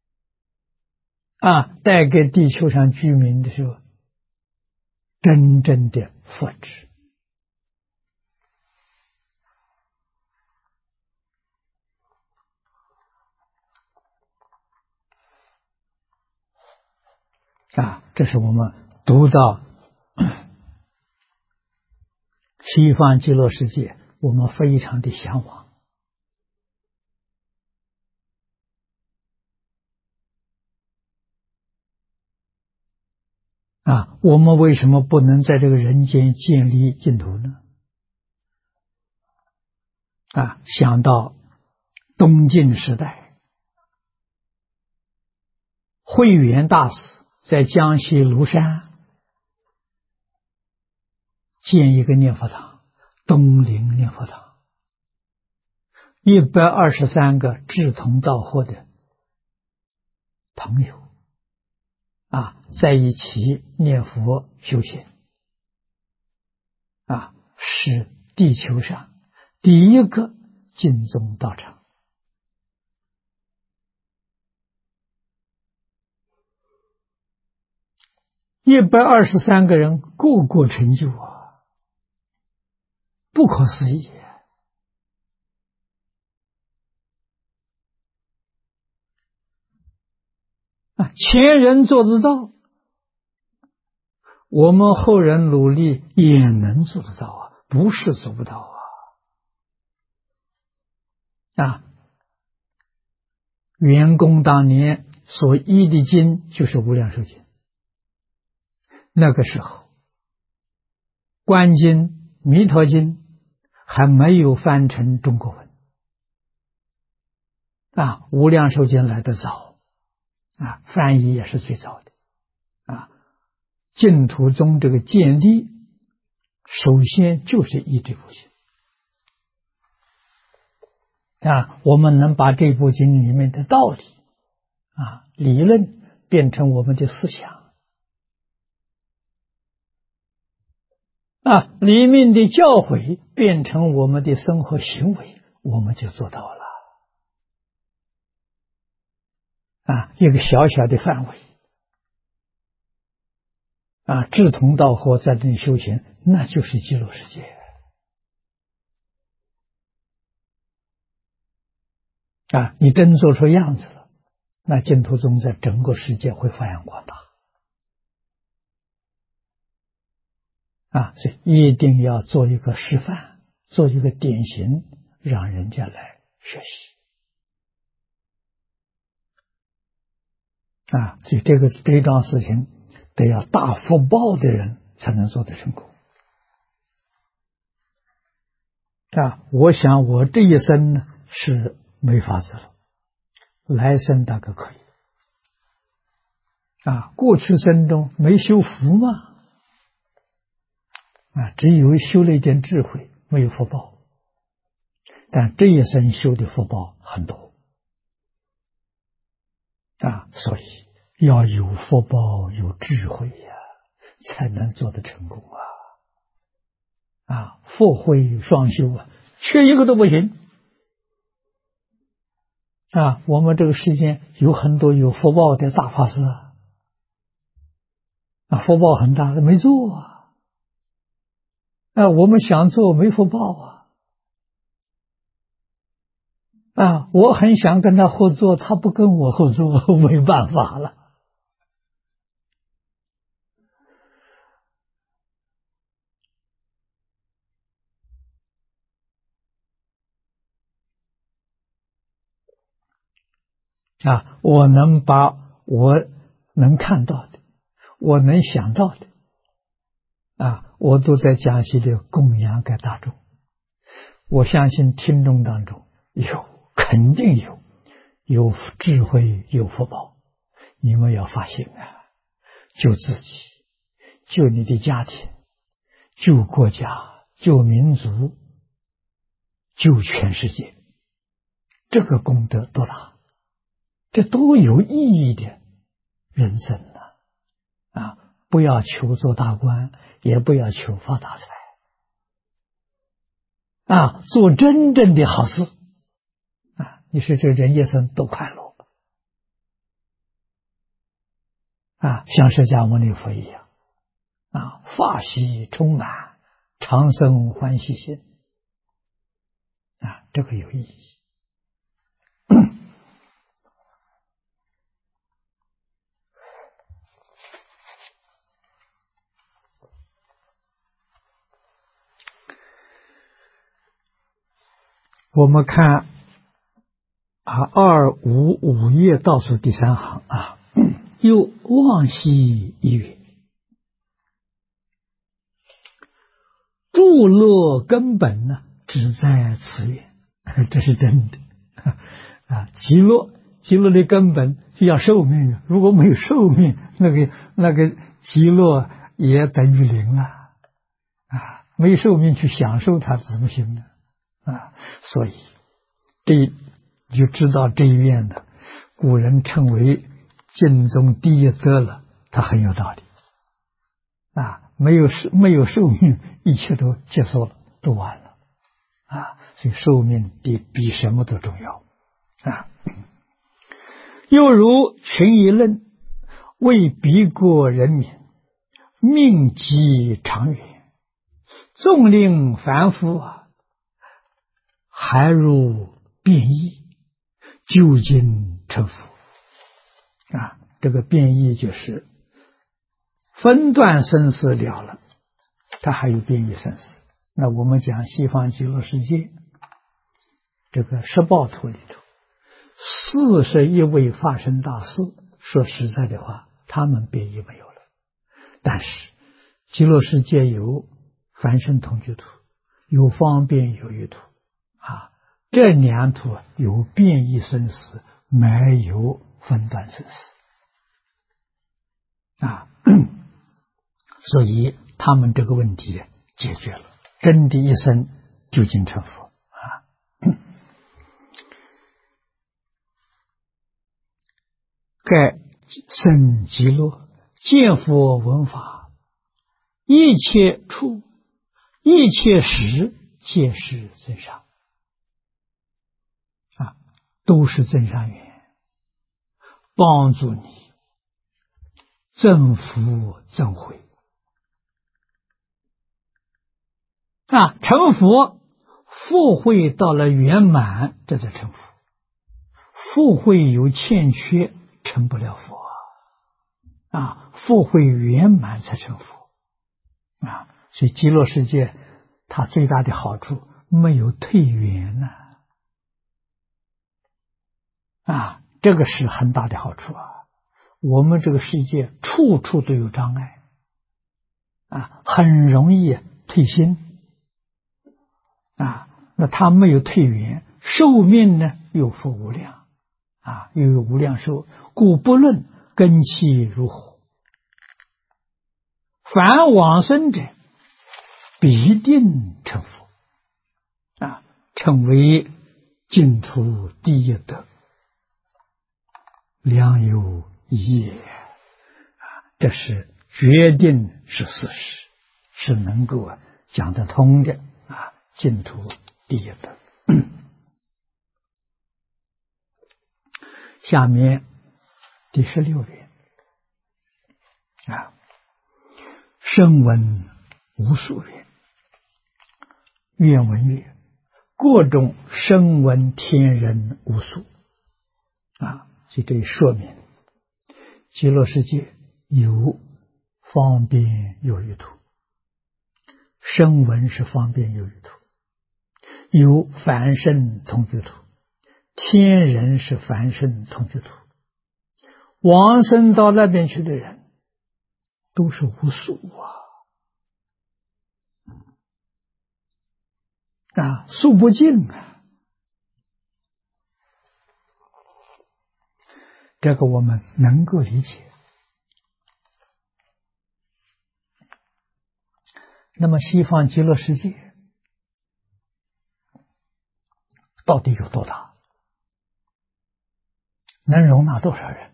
带给地球上居民的时候真正的福祉这是我们读到西方极乐世界，我们非常的向往我们为什么不能在这个人间建立净土呢？想到东晋时代，慧远大师在江西庐山建一个念佛堂，东林念佛堂，123个志同道合的朋友在一起念佛修行是地球上第一个净宗道场，123个人个个成就不可思议前人做得到， 我们后人努力也能做得到啊，不是做不到啊！元公当年所译的经就是《无量寿经》，那个时候，观经、弥陀经还没有翻成中国文啊，《无量寿经》来得早啊，翻译也是最早的啊。净土宗这个建立，首先就是译这部经啊，我们能把这部经里面的道理啊、理论变成我们的思想啊，里面的教诲变成我们的生活行为，我们就做到了啊，一个小小的范围啊，志同道合在这里修行，那就是极乐世界啊！你真做出样子了，那净土宗在整个世界会发扬光大啊！所以一定要做一个示范，做一个典型，让人家来学习啊！所以这桩事情得要大福报的人才能做得成功啊！我想我这一生呢是没法子了，来生大概可以啊。过去生中没修福嘛啊，只有修了一点智慧，没有福报。但这一生修的福报很多啊，所以要有福报有智慧呀，才能做得成功啊！福慧双修啊，缺一个都不行啊！我们这个世间有很多有福报的大法师啊，福报很大，没做啊！我们想做没福报啊！我很想跟他合作，他不跟我合作，没办法了啊！我能把我能看到的，我能想到的啊，我都在讲习的供养给大众。我相信听众当中有，肯定有智慧，有福报。你们要发心啊，救自己，救你的家庭，救国家，救民族，救全世界，这个功德多大？这都有意义的人生啊！不要求做大官，也不要求发大财啊！做真正的好事啊！你说这人一生都快乐啊，像释迦牟尼佛一样啊，法喜充满，长生欢喜心啊，这个有意义。我们看啊，255页倒数第3行啊，又往昔一月，诸乐根本呢，只在此愿，这是真的啊！极乐的根本就要寿命啊，如果没有寿命，那个极乐也等于零了啊！没寿命去享受它怎么行呢？啊，所以你就知道这一愿的古人称为净宗第一德了，它很有道理啊！没有寿命，一切都结束了，都完了啊！所以寿命比什么都重要啊！又如群疑论，为彼国人民命极长远，纵令凡夫还如变异，究竟成佛啊！这个变异就是分段生死了了，它还有变异生死。那我们讲西方极乐世界这个十报图里头，41位法身大士，说实在的话，他们变异没有了。但是极乐世界有凡圣同居图，有方便有余图啊，这两图有变异生死，没有分段生死啊。所以他们这个问题解决了，真的一生究竟成佛啊。盖生极乐，见佛闻法，一切处一切时皆是增上啊，都是增上缘，帮助你增福增慧啊。成佛福慧到了圆满，这才成佛。福慧有欠缺，成不了佛啊，福慧圆满才成佛啊。所以极乐世界它最大的好处没有退缘啊，这个是很大的好处啊。我们这个世界处处都有障碍啊，很容易退心啊。那它没有退缘，寿命呢又复无量啊，又有无量寿，故不论根器如何，凡往生者必定成佛啊，成为净土第一德，良有一也啊，这是决定是事实，是能够讲得通的啊，净土第一德。下面第16联啊，声闻无数缘，愿闻曰：各种声闻天人无数啊。所以这说明极乐世界有方便有余图，声闻是方便有余图，有凡圣同居图，天人是凡圣同居图，往生到那边去的人都是无数啊，数不尽啊。这个我们能够理解。那么西方极乐世界到底有多大？能容纳多少人？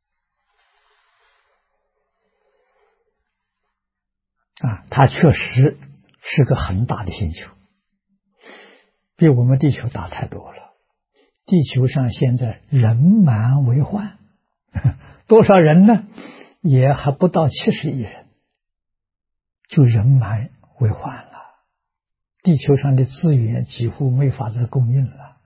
啊，它确实是个很大的星球，比我们地球大太多了。地球上现在人满为患，多少人呢？也还不到70亿人，就人满为患了。地球上的资源几乎没法子供应了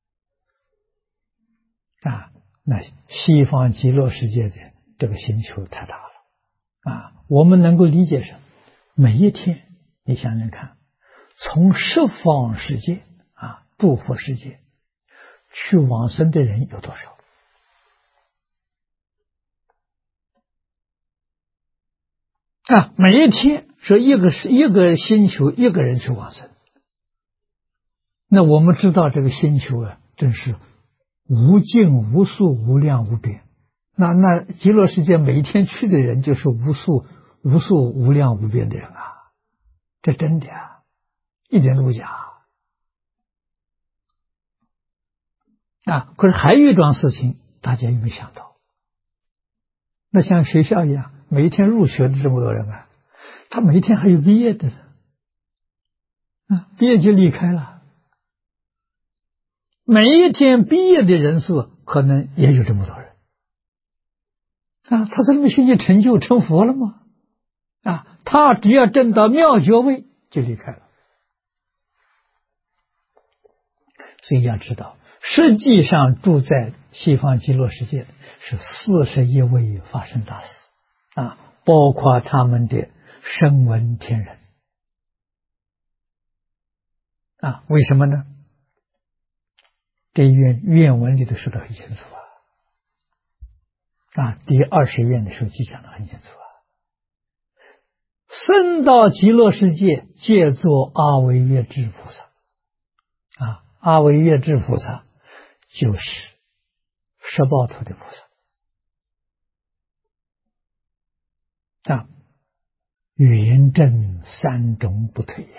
啊！那西方极乐世界的这个星球太大了啊！我们能够理解什么？每一天，你想想看，从十方世界啊，诸佛世界去往生的人有多少？啊，每一天说一个星球一个人去往生，那我们知道这个星球啊，真是无尽无数无量无边。那极乐世界每一天去的人就是无数无量无边的人啊，这真的啊，一点都不假啊。可是还有一桩事情，大家有没有想到？那像学校一样，每一天入学的这么多人啊，他每一天还有毕业的啊，毕业就离开了。每一天毕业的人数可能也有这么多人啊，他这么学习成就成佛了吗？啊，他只要证到妙觉位就离开了。所以要知道，实际上住在西方极乐世界的是41位法身大士啊， 包括他们的声闻天人啊。为什么呢？这愿文里头说的很清楚啊，第20愿的时候就讲得很清楚生到极乐世界，借作阿惟越致菩萨啊。阿惟越致菩萨就是十报图的菩萨啊，圆正三种不退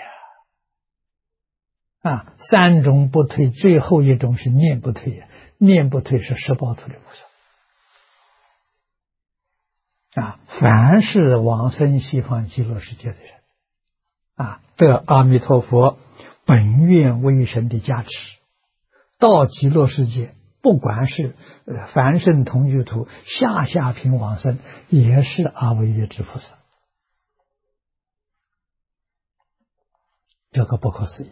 啊，三种不退，最后一种是念不退念不退是十报图的菩萨啊。凡是往生西方极乐世界的人啊，得阿弥陀佛本愿威神的加持，到极乐世界，不管是凡圣同居土、下品往生，也是阿惟越致菩萨，这个不可思议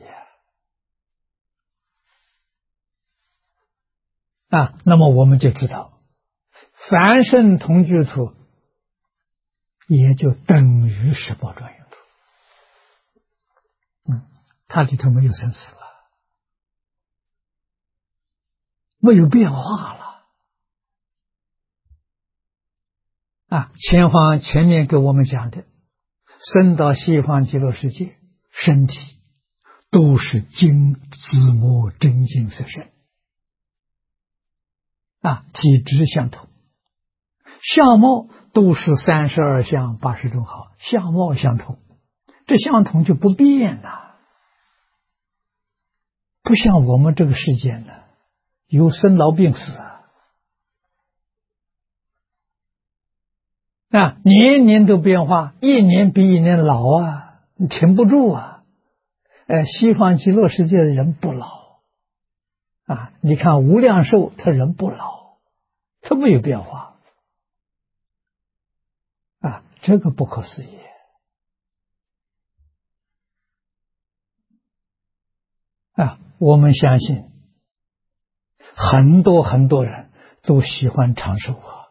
啊。那么我们就知道，凡圣同居土也就等于十报庄严土，它里头没有生死了，没有变化了啊。前面给我们讲的，生到西方极乐世界，身体都是金子母真金色身啊，体质相同，相貌都是32相80种好，相貌相同，这相同就不变了，不像我们这个世界呢，有生老病死啊，年年都变化，一年比一年老啊，你停不住啊。西方极乐世界的人不老啊，你看无量寿他人不老，他没有变化啊，这个不可思议啊。我们相信很多人都喜欢长寿啊，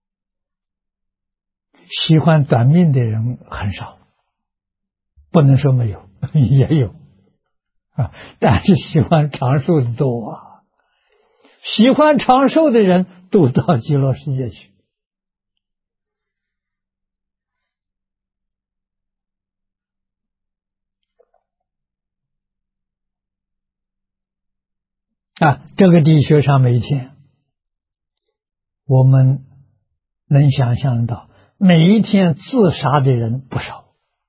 喜欢短命的人很少，不能说没有，也有啊，但是喜欢长寿的多啊。喜欢长寿的人都到极乐世界去啊。这个地球上每一天，我们能想象到，每一天自杀的人不少。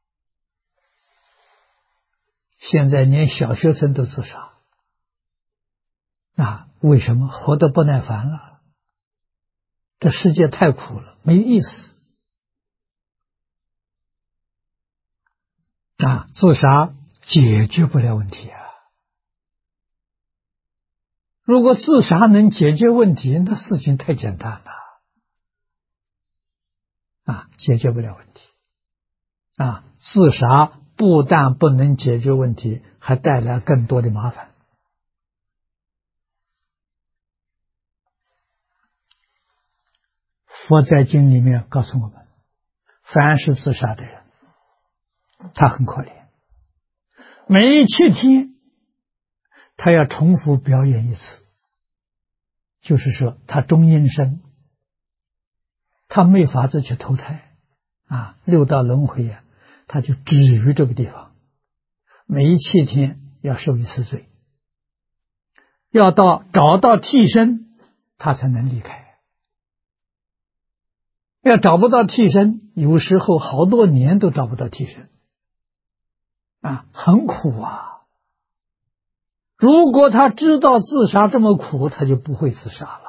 现在连小学生都自杀啊，为什么？活得不耐烦了，这世界太苦了，没意思啊！自杀解决不了问题啊！如果自杀能解决问题，那事情太简单了啊！解决不了问题啊！自杀不但不能解决问题，还带来更多的麻烦。佛在经里面告诉我们，凡是自杀的人，他很可怜，每7天他要重复表演一次，就是说他中阴身，他没法子去投胎啊，6道轮回啊，他就止于这个地方，每7天要受一次罪，要找到替身，他才能离开。要找不到替身，有时候好多年都找不到替身啊，很苦啊。如果他知道自杀这么苦，他就不会自杀了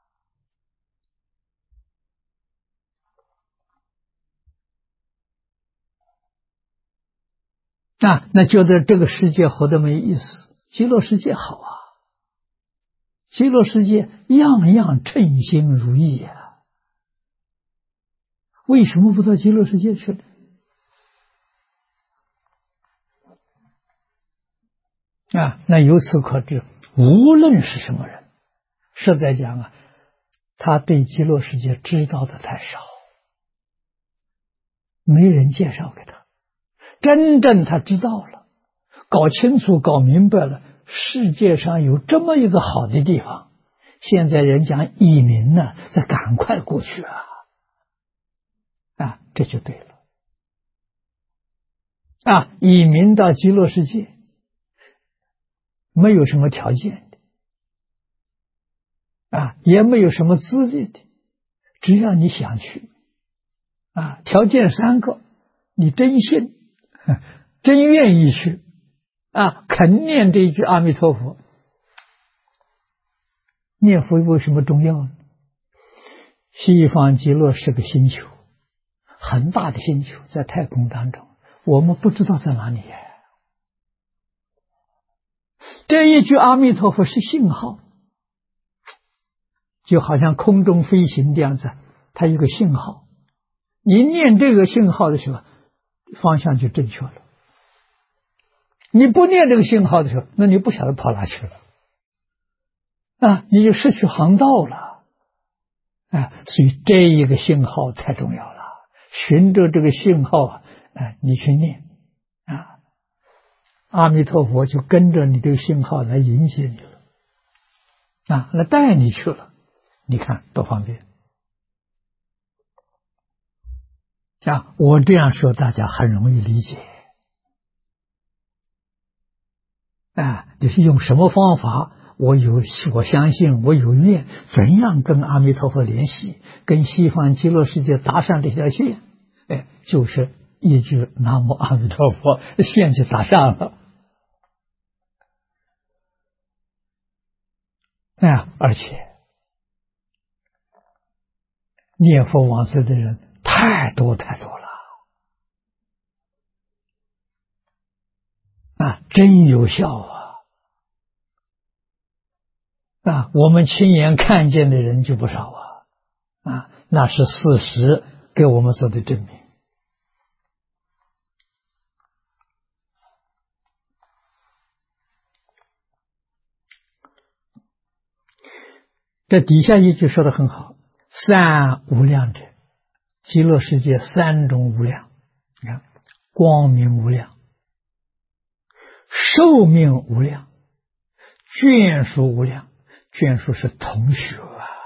啊，那觉得这个世界活得没意思。极乐世界好啊，极乐世界样样称心如意啊，为什么不到极乐世界去呢？啊，那由此可知，无论是什么人，实在讲啊，他对极乐世界知道的太少没人介绍给他。真正他知道了，搞清楚、搞明白了，世界上有这么一个好的地方。现在人讲移民呢，再赶快过去这就对了。移民到极乐世界，没有什么条件的，也没有什么资历的，只要你想去，条件3个，你真信，真愿意去，肯念这一句阿弥陀佛。念佛为什么重要呢？西方极乐是个星球，很大的星球，在太空当中，我们不知道在哪里。这一句阿弥陀佛是信号，就好像空中飞行这样子，它有个信号，你念这个信号的时候，方向就正确了。你不念这个信号的时候，那你不晓得跑哪去了，你就失去航道了。所以这一个信号太重要了，循着这个信号你去念阿弥陀佛就跟着你这个信号来迎接你了，来带你去了。你看多方便我这样说大家很容易理解你是用什么方法？我相信我有愿，怎样跟阿弥陀佛联系，跟西方极乐世界搭上这条线？就是一句南无阿弥陀佛，线就搭上了。而且念佛往生的人太多太多了真有效我们亲眼看见的人就不少那是事实，给我们做的证明。这底下一句说得很好，三无量者，极乐世界3种无量，你看，光明无量，寿命无量，眷属无量。眷属是同学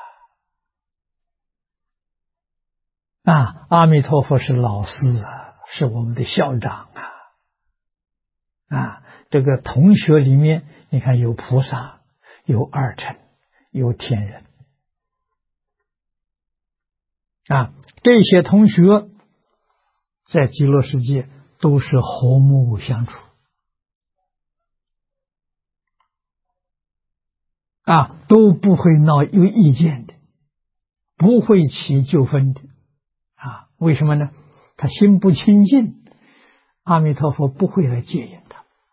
阿弥陀佛是老师是我们的校长这个同学里面，你看有菩萨，有二乘，有天人这些同学在极乐世界都是和睦相处都不会闹有意见的，不会起纠纷的为什么呢？他心不清净，阿弥陀佛不会来戒引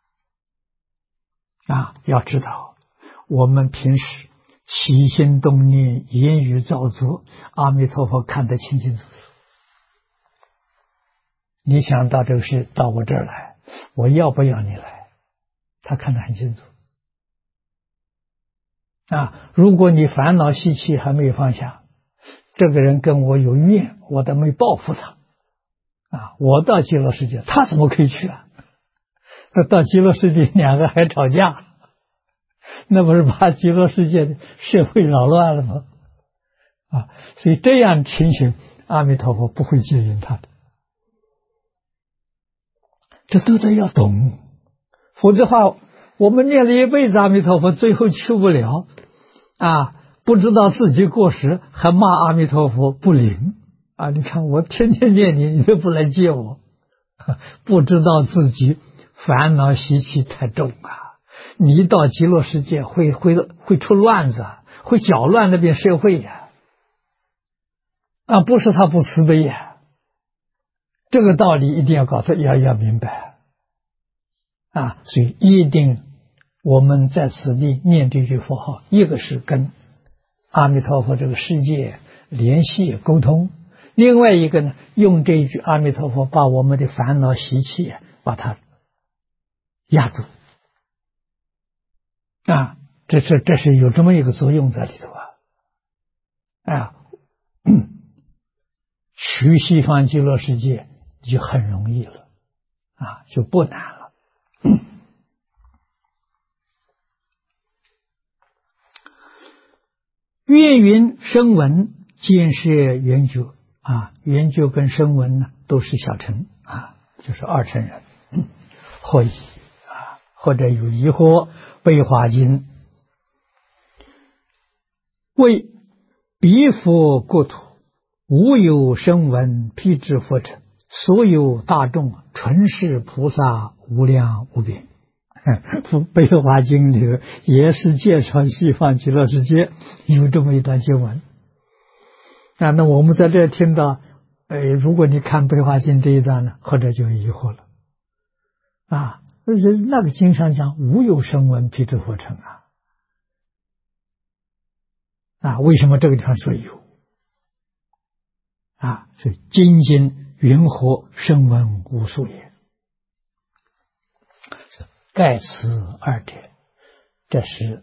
他要知道我们平时起心动念，言语造作，阿弥陀佛看得清清楚楚。你想到这个事到我这儿来，我要不要你来，他看得很清楚如果你烦恼习气还没有放下，这个人跟我有怨，我都没报复他我到极乐世界，他怎么可以去到极乐世界两个还吵架，那不是把极乐世界的社会扰乱了吗？所以这样情形，阿弥陀佛不会接引他的，这都得要懂，否则的话我们念了一辈子阿弥陀佛，最后去不了不知道自己过失，还骂阿弥陀佛不灵你看我天天念你，你都不来接我，不知道自己烦恼习气太重你一到极乐世界会出乱子，会搅乱那边社会不是他不慈悲这个道理一定要搞错，要明白所以一定我们在此地念这句佛号，一个是跟阿弥陀佛这个世界联系沟通，另外一个呢，用这一句阿弥陀佛把我们的烦恼习气把它压住这是有这么一个作用在里头去西方极乐世界就很容易了啊，就不难了。愿云声闻见是圆觉啊，圆觉跟声闻呢都是小乘啊，就是二乘人。或疑啊，或者有疑惑，悲华经为彼佛国土无有声闻辟支佛乘，所有大众纯是菩萨无量无边。悲华经里也是介绍西方极乐世界有这么一段经文啊。那我们在这听到，如果你看悲华经这一段呢，或者就疑惑了啊，那个经上讲无有声闻辟支佛乘啊，为什么这个地方说有啊？所以金经云何声闻无数也？盖此二者，这是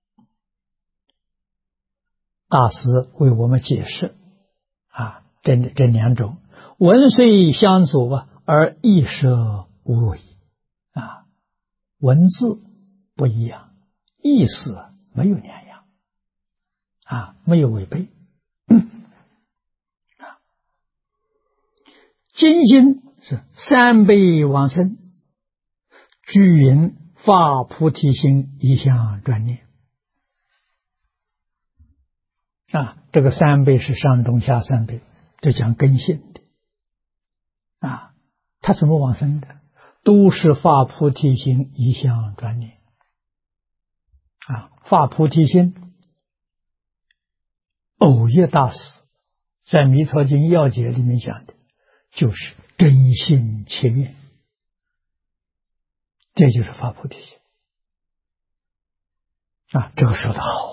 大师为我们解释啊，这两种文虽相左而异舍无违啊，文字不一样，意思没有两样啊，没有违背。金经是三辈往生，具云发菩提心，一向专念啊。这个三辈是上中下三辈，这讲根性的啊。他怎么往生的？都是发菩提心，一向专念啊。发菩提心，藕益大师在《弥陀经要解》里面讲的，就是真心切愿，这就是发菩提心啊。这个说得好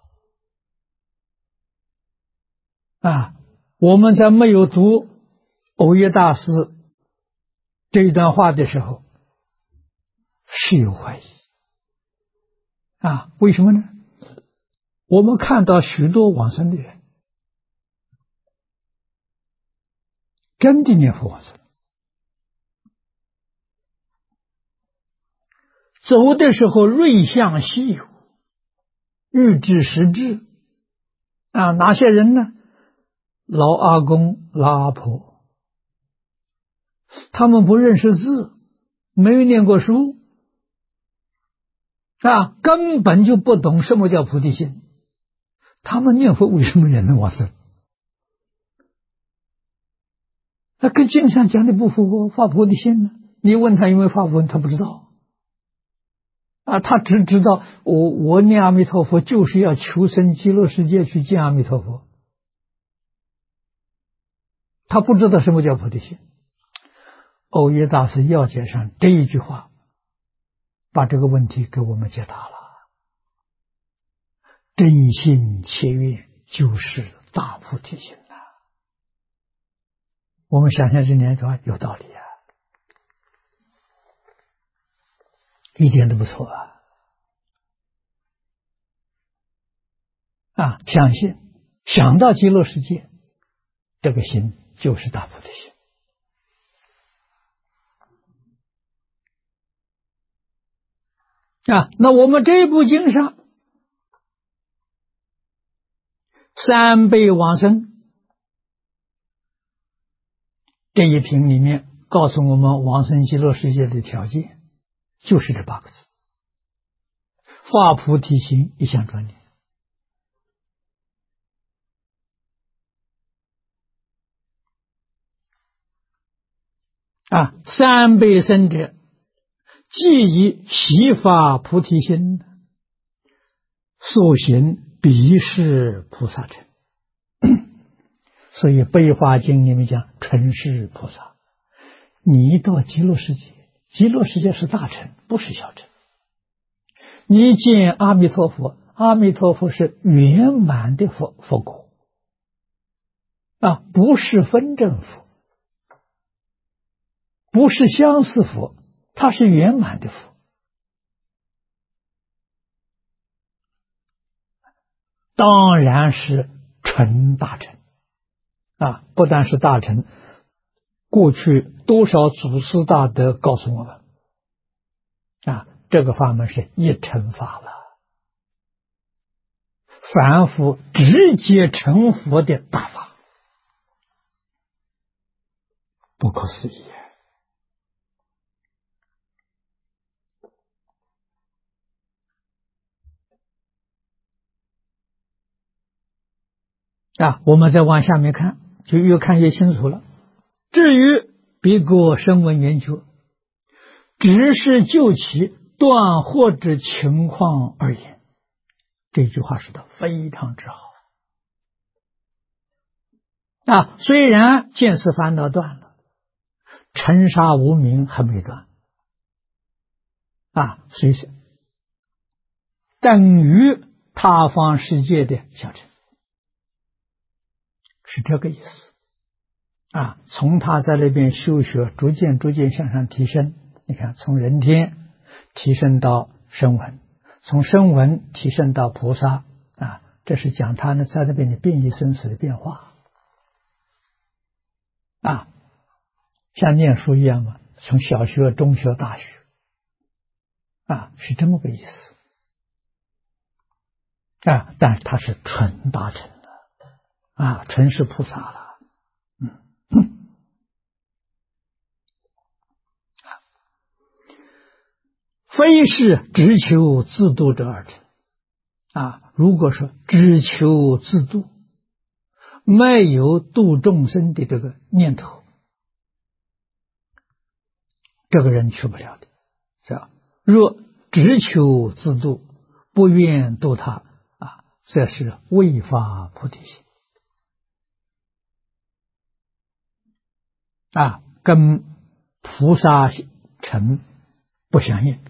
啊！我们在没有读藕益大师这一段话的时候，是有怀疑啊。为什么呢？我们看到许多往生的人真的念佛往生，走的时候瑞相稀有，欲知实质啊。哪些人呢？老阿公、老阿婆，他们不认识字，没有念过书啊，根本就不懂什么叫菩提心。他们念佛为什么也能往生？那跟经上讲的不符合发菩提心呢？你问他有没有发菩提，他不知道啊，他只知道我念阿弥陀佛就是要求生极乐世界去见阿弥陀佛，他不知道什么叫菩提心。藕益大师要解上这一句话，把这个问题给我们解答了。真心切愿就是大菩提心呐。我们想想这两句话有道理啊，一点都不错啊！相信想到极乐世界，这个心就是大菩提心啊。那我们这部经上三辈往生这一品里面告诉我们往生极乐世界的条件就是这8个字：发菩提心，一向专念啊。三辈生者既以习发菩提心，所行必是菩萨乘。所以悲华经里面讲纯是菩萨。你到极乐世界，极乐世界是大乘，不是小乘。你见阿弥陀佛，阿弥陀佛是圆满的佛果啊，不是分正佛，不是相似佛，它是圆满的佛。当然是纯大乘啊，不但是大乘， 过去多少祖师大德告诉我们这个法门是一乘法了，凡夫直接成佛的大法，不可思议我们再往下面看，就越看越清楚了。至于别个声闻缘觉，只是就其断惑之情况而言，这句话说的非常之好虽然见思烦恼断了，尘沙无明还没断所以是等于他方世界的小乘，是这个意思从他在那边修学，逐渐向上提升。你看，从人天提升到声闻，从声闻提升到菩萨这是讲他呢在那边的变异生死的变化像念书一样嘛，从小学、中学、大学是这么个意思但是他是纯大乘的纯是菩萨了非是只求自度者而成如果说只求自度，没有度众生的这个念头，这个人去不了的是吧？若只求自度，不愿度他这是未发菩提心跟菩萨乘不相应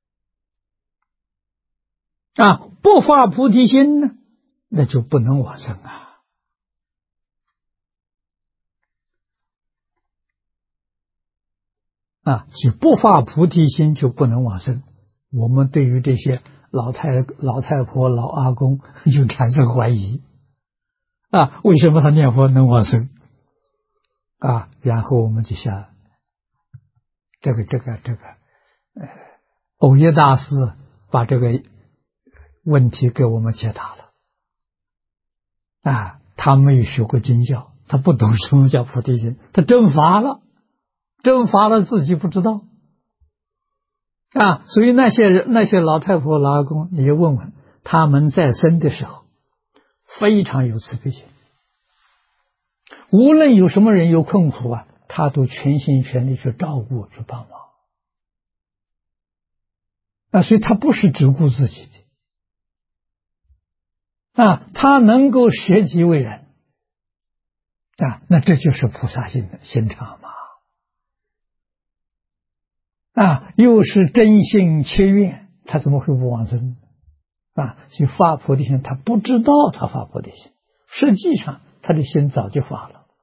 不发菩提心呢，那就不能往生就不发菩提心就不能往生。我们对于这些老太婆、老阿公就产生怀疑为什么他念佛能往生然后我们就想藕耶大师把这个问题给我们解答了他没有学过经教，他不懂什么叫菩提心，他真发了自己不知道所以那些老太婆老阿公，你就问问他们在生的时候非常有慈悲心，无论有什么人有困苦他都全心全力去照顾去帮忙所以他不是只顾自己的他能够舍己为人那这就是菩萨心的心肠嘛又是真心切愿，他怎么会不往生所以发菩提心，他不知道他发菩提心，实际上他的心早就发了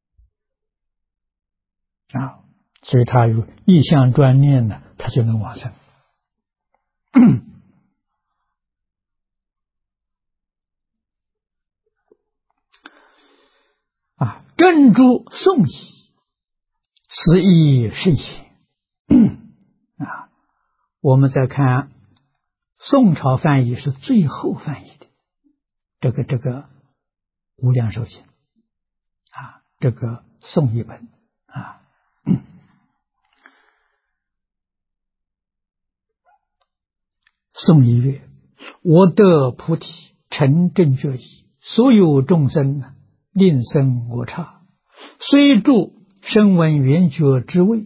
所以他有意向专念呢，他就能往生珍珠颂译，此亦甚显我们再看宋朝翻译是最后翻译的这个无量寿经这个宋译本宋译曰：我得菩提，成正觉矣，所有众生令生我刹，虽住声闻缘觉之位，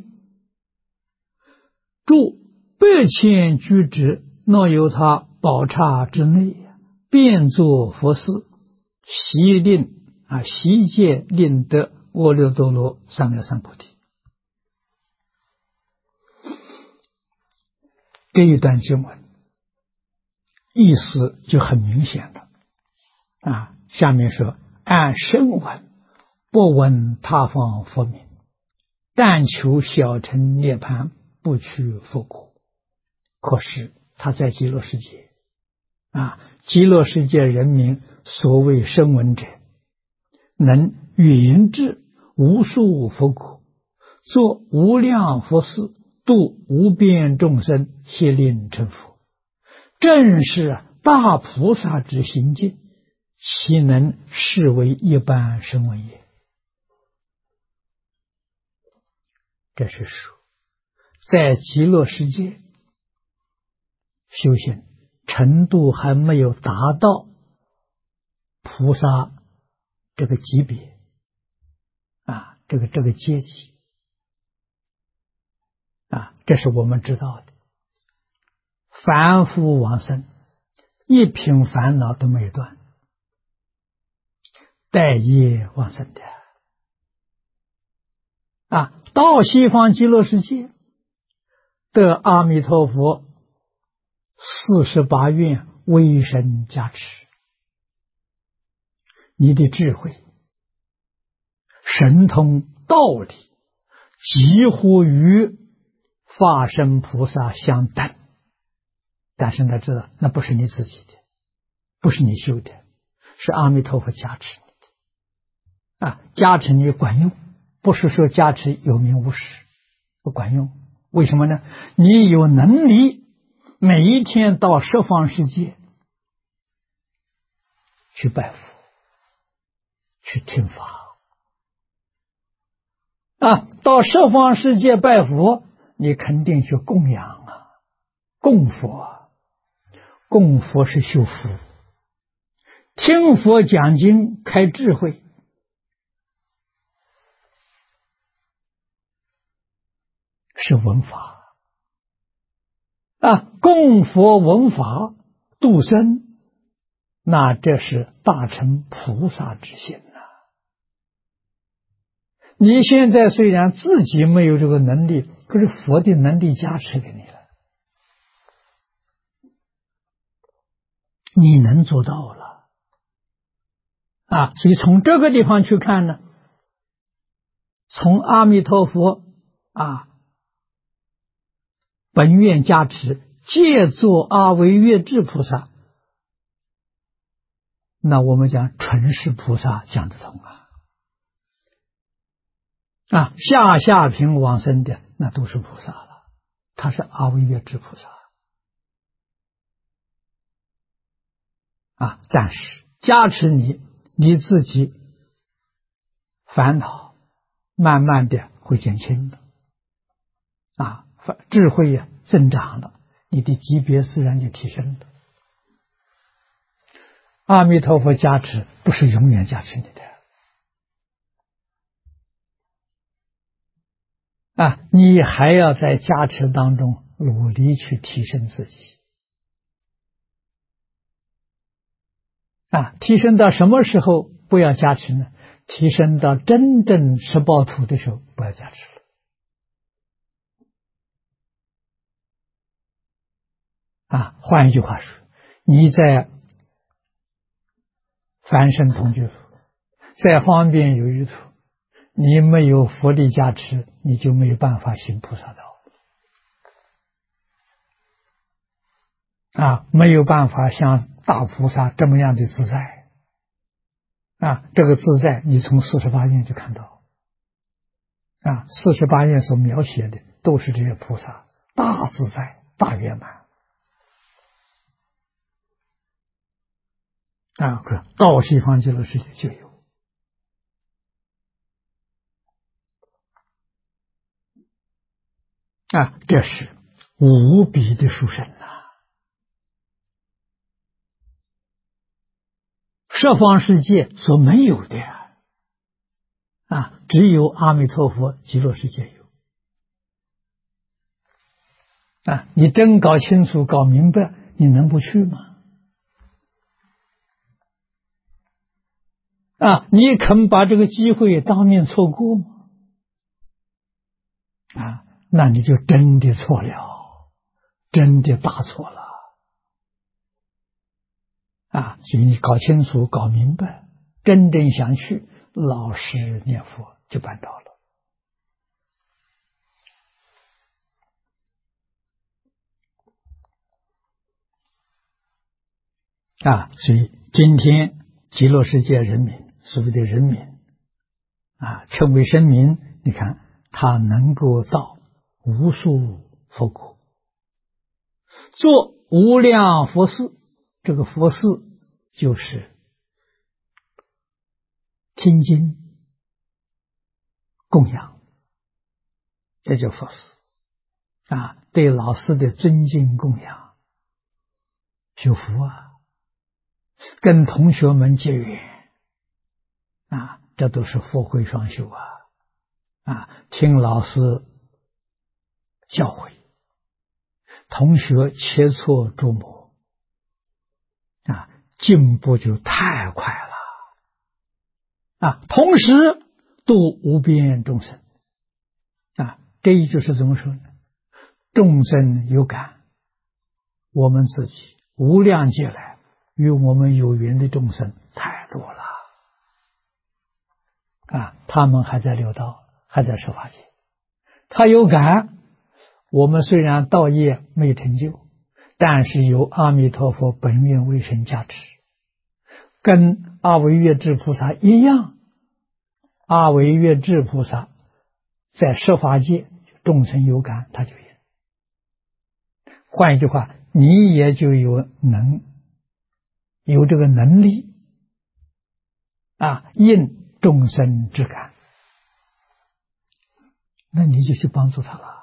住8,000居之若有他宝刹之内，便作佛事，悉皆令得阿耨多罗三藐三菩提。这一段经文意思就很明显了下面说：按声闻不闻他方佛名，但求小乘涅槃，不取佛果。可是他在极乐世界极乐世界人民所谓声闻者，能远至无数佛果， 做无量佛事，度无边众生，悉令成佛。正是大菩萨之行径，岂能视为一般声闻也？这是说，在极乐世界修行程度还没有达到菩萨这个级别这个阶级这是我们知道的。凡夫往生，一品烦恼都没有断，带业往生的到西方极乐世界得阿弥陀佛48愿威神加持，你的智慧、神通、道理几乎与法身菩萨相等，但是呢，知道那不是你自己的，不是你修的，是阿弥陀佛加持你的加持你管用，不是说加持有名无实，不管用。为什么呢？你有能力每一天到十方世界去拜佛，去听法到十方世界拜佛，你肯定去供养供佛供佛是修福，听佛讲经开智慧是闻法供佛闻法度生，那这是大乘菩萨之心你现在虽然自己没有这个能力，可是佛的能力加持给你了，你能做到了所以从这个地方去看呢，从阿弥陀佛本愿加持借作阿惟越致菩萨，那我们讲纯是菩萨讲得通下品往生的那都是菩萨了，他是阿惟越致菩萨但是加持你自己烦恼慢慢的会减轻的智慧增长了，你的级别自然就提升了。阿弥陀佛加持不是永远加持你的你还要在加持当中努力去提升自己提升到什么时候不要加持呢？提升到真正十报土的时候不要加持了换一句话说，你在凡圣同居土，在方便有余土，你没有佛力加持，你就没有办法行菩萨道没有办法像大菩萨这么样的自在这个自在你从48愿就看到48愿所描写的都是这些菩萨大自在大圆满到西方极乐世界就有这是无比的殊胜十方世界所没有的只有阿弥陀佛极乐世界有你真搞清楚搞明白，你能不去吗？你肯把这个机会当面错过吗？那你就真的错了，真的大错了所以你搞清楚搞明白，真正想去，老实念佛就办到了所以今天极乐世界人民，所谓的人民称为声民，你看他能够到无数佛国，做无量佛事。这个佛事就是听经供养，这叫佛事啊，对老师的尊敬供养，修福啊，跟同学们结缘啊，这都是佛慧双修啊，听老师教诲，同学切磋琢磨啊，进步就太快了啊！同时度无边众生啊，这一句是怎么说呢？众生有感，我们自己无量劫来与我们有缘的众生太多了啊，他们还在六道，还在十法界，他有感。我们虽然道业没成就，但是有阿弥陀佛本愿威神加持，跟阿惟越致菩萨一样。阿惟越致菩萨在十法界众生有感，他就应。换一句话，你也就有这个能力啊，应众生之感，那你就去帮助他了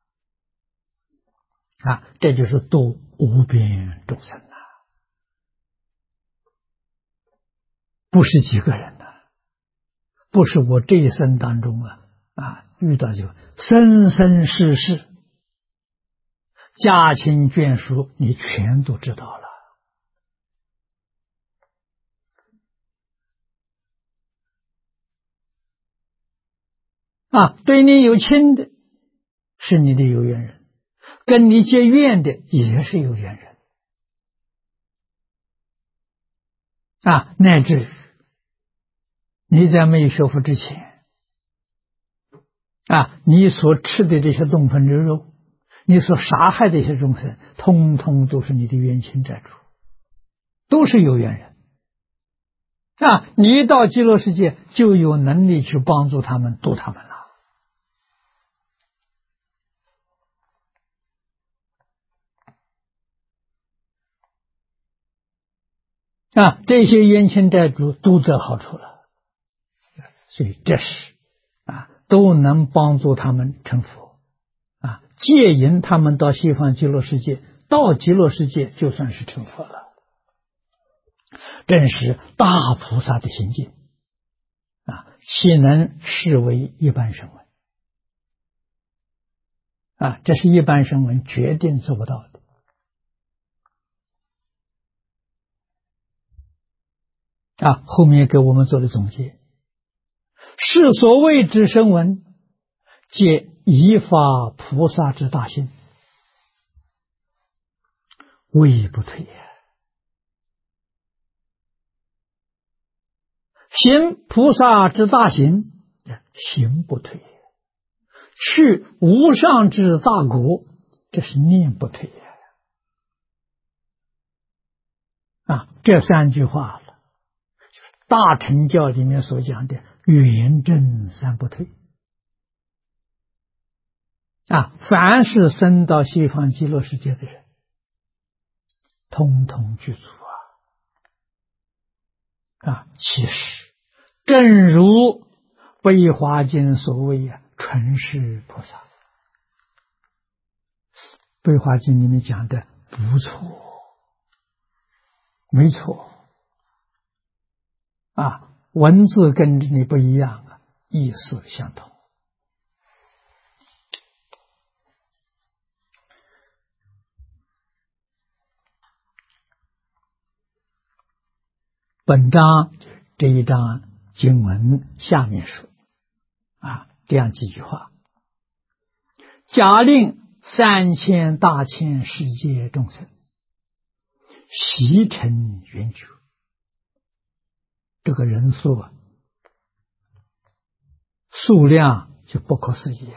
啊！这就是度无边众生啊，不是几个人呐，不是我这一生当中遇到就生生世世家亲眷属，你全都知道了啊！对你有亲的是你的有缘人，跟你结怨的也是有缘人啊！乃至你在没有学佛之前啊，你所吃的这些动vật牛肉，你所杀害的一些众生，通通都是你的冤亲债主，都是有缘人啊！你一到极乐世界，就有能力去帮助他们，度他们了啊！这些冤亲债主都得好处了，所以这是都能帮助他们成佛啊，戒引他们到西方极乐世界，到极乐世界就算是成佛了。正是大菩萨的行径啊，岂能视为一般声闻啊？这是一般声闻决定做不到的啊！后面给我们做的总结，是所谓之声闻，皆依法菩萨之大心，位不退也。行菩萨之大行，行不退也；去无上之大果，这是念不退也啊！这三句话了，就是大乘教里面所讲的圆正三不退啊！凡是生到西方极乐世界的人，通通具足啊！其实正如《悲华经》所谓纯是菩萨，《悲华经》里面讲的不错，没错啊，文字跟你不一样意思相同。本章这一章经文下面说这样几句话：假令3000大千世界众生悉成圆觉，这个人数数量就不可思议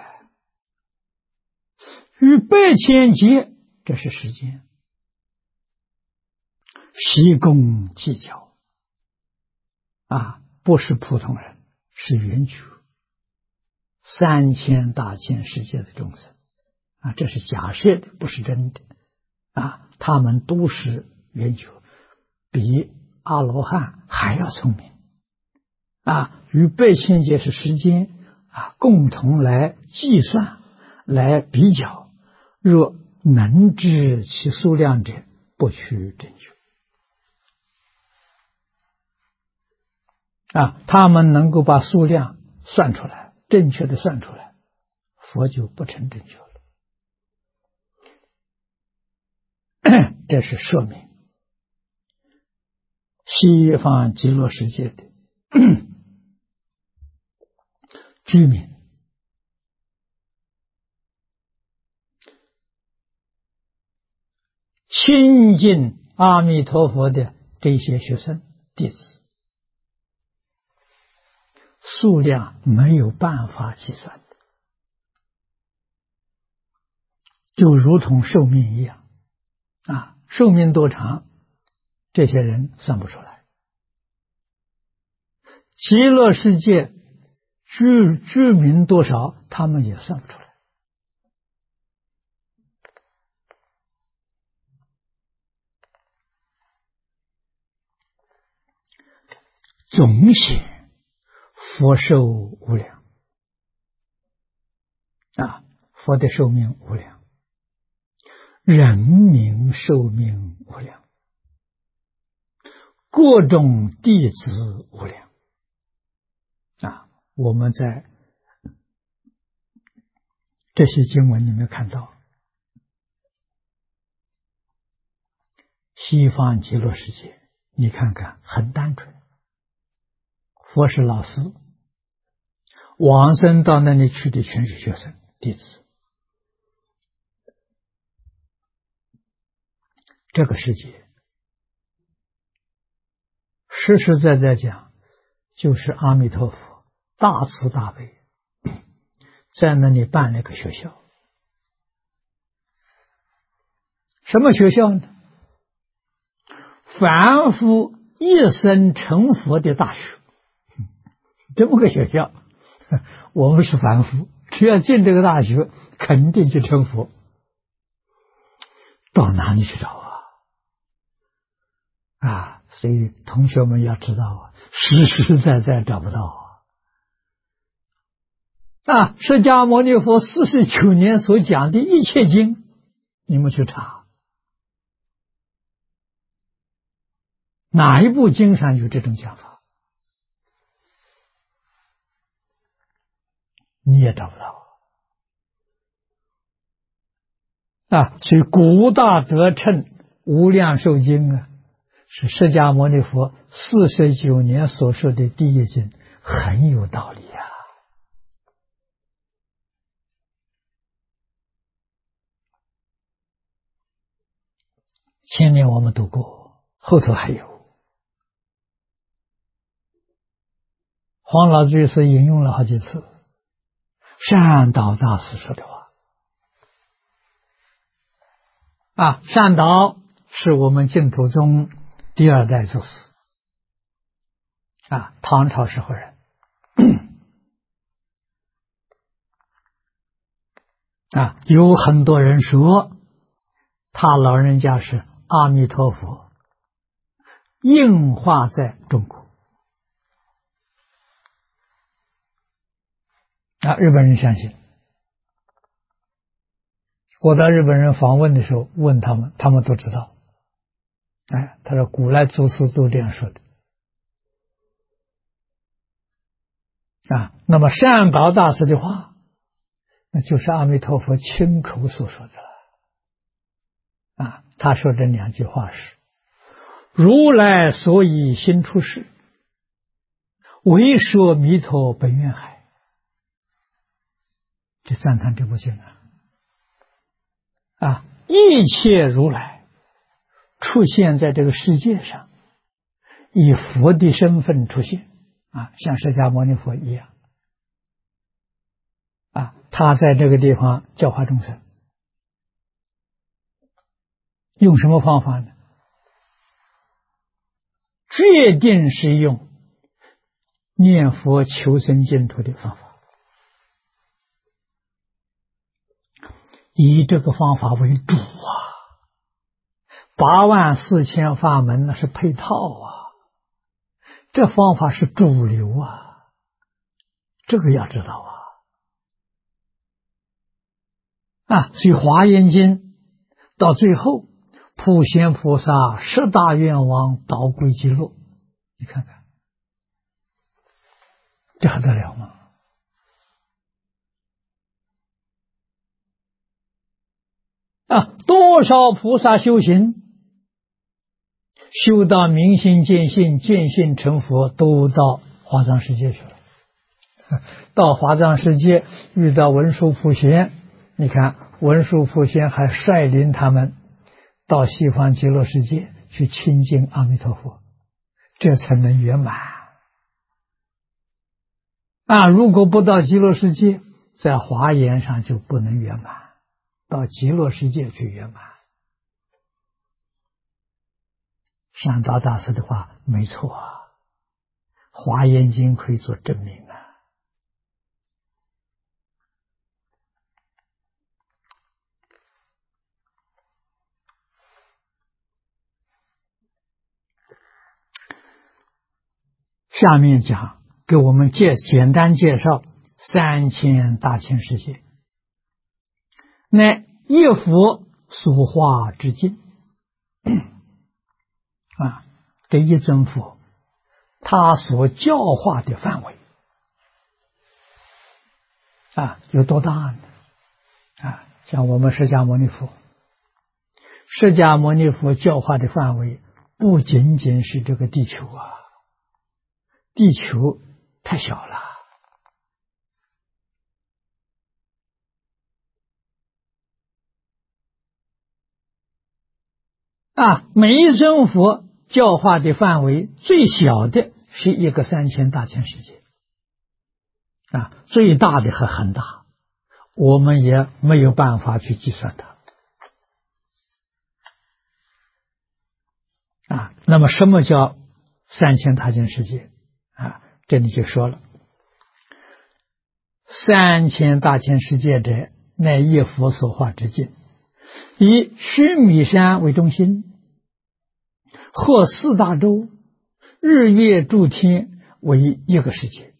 与8,000劫，这是时间，悉共计较不是普通人，是圆觉 3000大千世界的众生啊，这是假设的，不是真的啊。他们都是圆觉，比阿罗汉还要聪明啊，与8000劫是时间啊，共同来计算，来比较。若能知其数量者，不取正觉啊，他们能够把数量算出来，正确的算出来，佛就不成正觉了。这是说明西方极乐世界的居民亲近阿弥陀佛的这些学生弟子，数量没有办法计算的，就如同寿命一样啊，寿命多长，这些人算不出来。极乐世界居民多少，他们也算不出来。总显佛寿无量啊，佛的寿命无量，人民寿命无量，各种弟子无量啊。我们在这些经文里面看到，西方极乐世界，你看看很单纯，佛是老师，往生到那里去的全是学生弟子。这个世界实实在在讲，就是阿弥陀佛大慈大悲在那里办了个学校。什么学校呢？凡夫一生成佛的大学，这么个学校。我们是凡夫，只要进这个大学，肯定就成佛。到哪里去找啊？所以同学们要知道啊，实实在在找不到啊！释迦牟尼佛49年所讲的一切经，你们去查，哪一部经上有这种讲法？你也找不到啊！所以古大德称无量寿经啊，是释迦牟尼佛49年所说的第一经，很有道理啊。前面我们读过，后头还有。黄老居士引用了好几次善导大师说的话啊，善导是我们净土宗第2代祖师啊，唐朝时候人啊，有很多人说他老人家是阿弥陀佛应化在中国啊，日本人相信。我到日本人访问的时候问他们，他们都知道。哎，他说古来祖师都这样说的啊。那么善导大师的话，那就是阿弥陀佛亲口所说的了啊。他说这2句话是：如来所以心出世，为说弥陀本愿海。这赞叹这部经啊，一切如来出现在这个世界上，以佛的身份出现啊，像释迦牟尼佛一样啊，他在这个地方教化众生，用什么方法呢？决定是用念佛求生净土的方法以这个方法为主啊，84000法门那是配套啊，这方法是主流啊，这个要知道啊。所以《华严经》到最后，普贤菩萨10大愿望导归极乐，你看看，这还得了吗？多少菩萨修行，修到明心见性，见性成佛，都到华藏世界去了。到华藏世界遇到文殊普贤，你看文殊普贤还率领他们到西方极乐世界去亲近阿弥陀佛，这才能圆满如果不到极乐世界，在华严上就不能圆满，到极乐世界去圆满。善导大师的话没错啊，华严经可以做证明啊。下面讲，给我们简单介绍3000大千世界，乃一佛所化之境这一尊佛他所教化的范围有多大呢？像我们释迦牟尼佛，释迦牟尼佛教化的范围不仅仅是这个地球地球太小了每一尊佛教化的范围最小的是一个3000大千世界最大的还很大，我们也没有办法去计算它那么什么叫3000大千世界这里就说了，3000大千世界者，乃一佛所化之境，以须弥山为中心，或4大洲，日月诸天为一个世界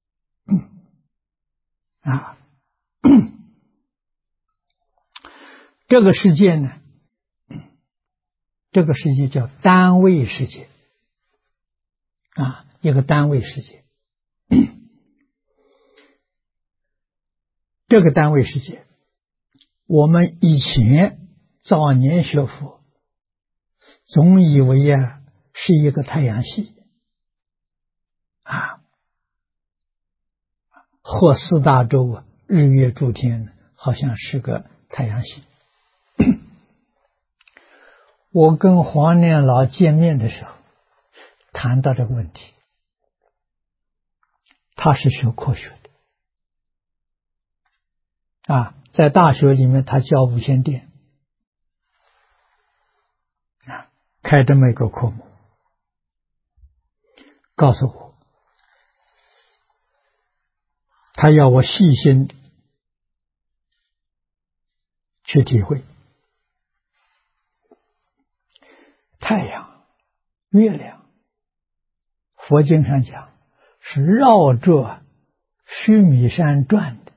这个世界呢，这个世界叫单位世界一个单位世界这个单位世界，我们以前早年学佛总以为是一个太阳系或4大洲日月诸天好像是个太阳系我跟黄念老见面的时候谈到这个问题，他是学科学的在大学里面他教无线电开这么一个科目，告诉我他要我细心去体会太阳、月亮，佛经上讲是绕着须弥山转的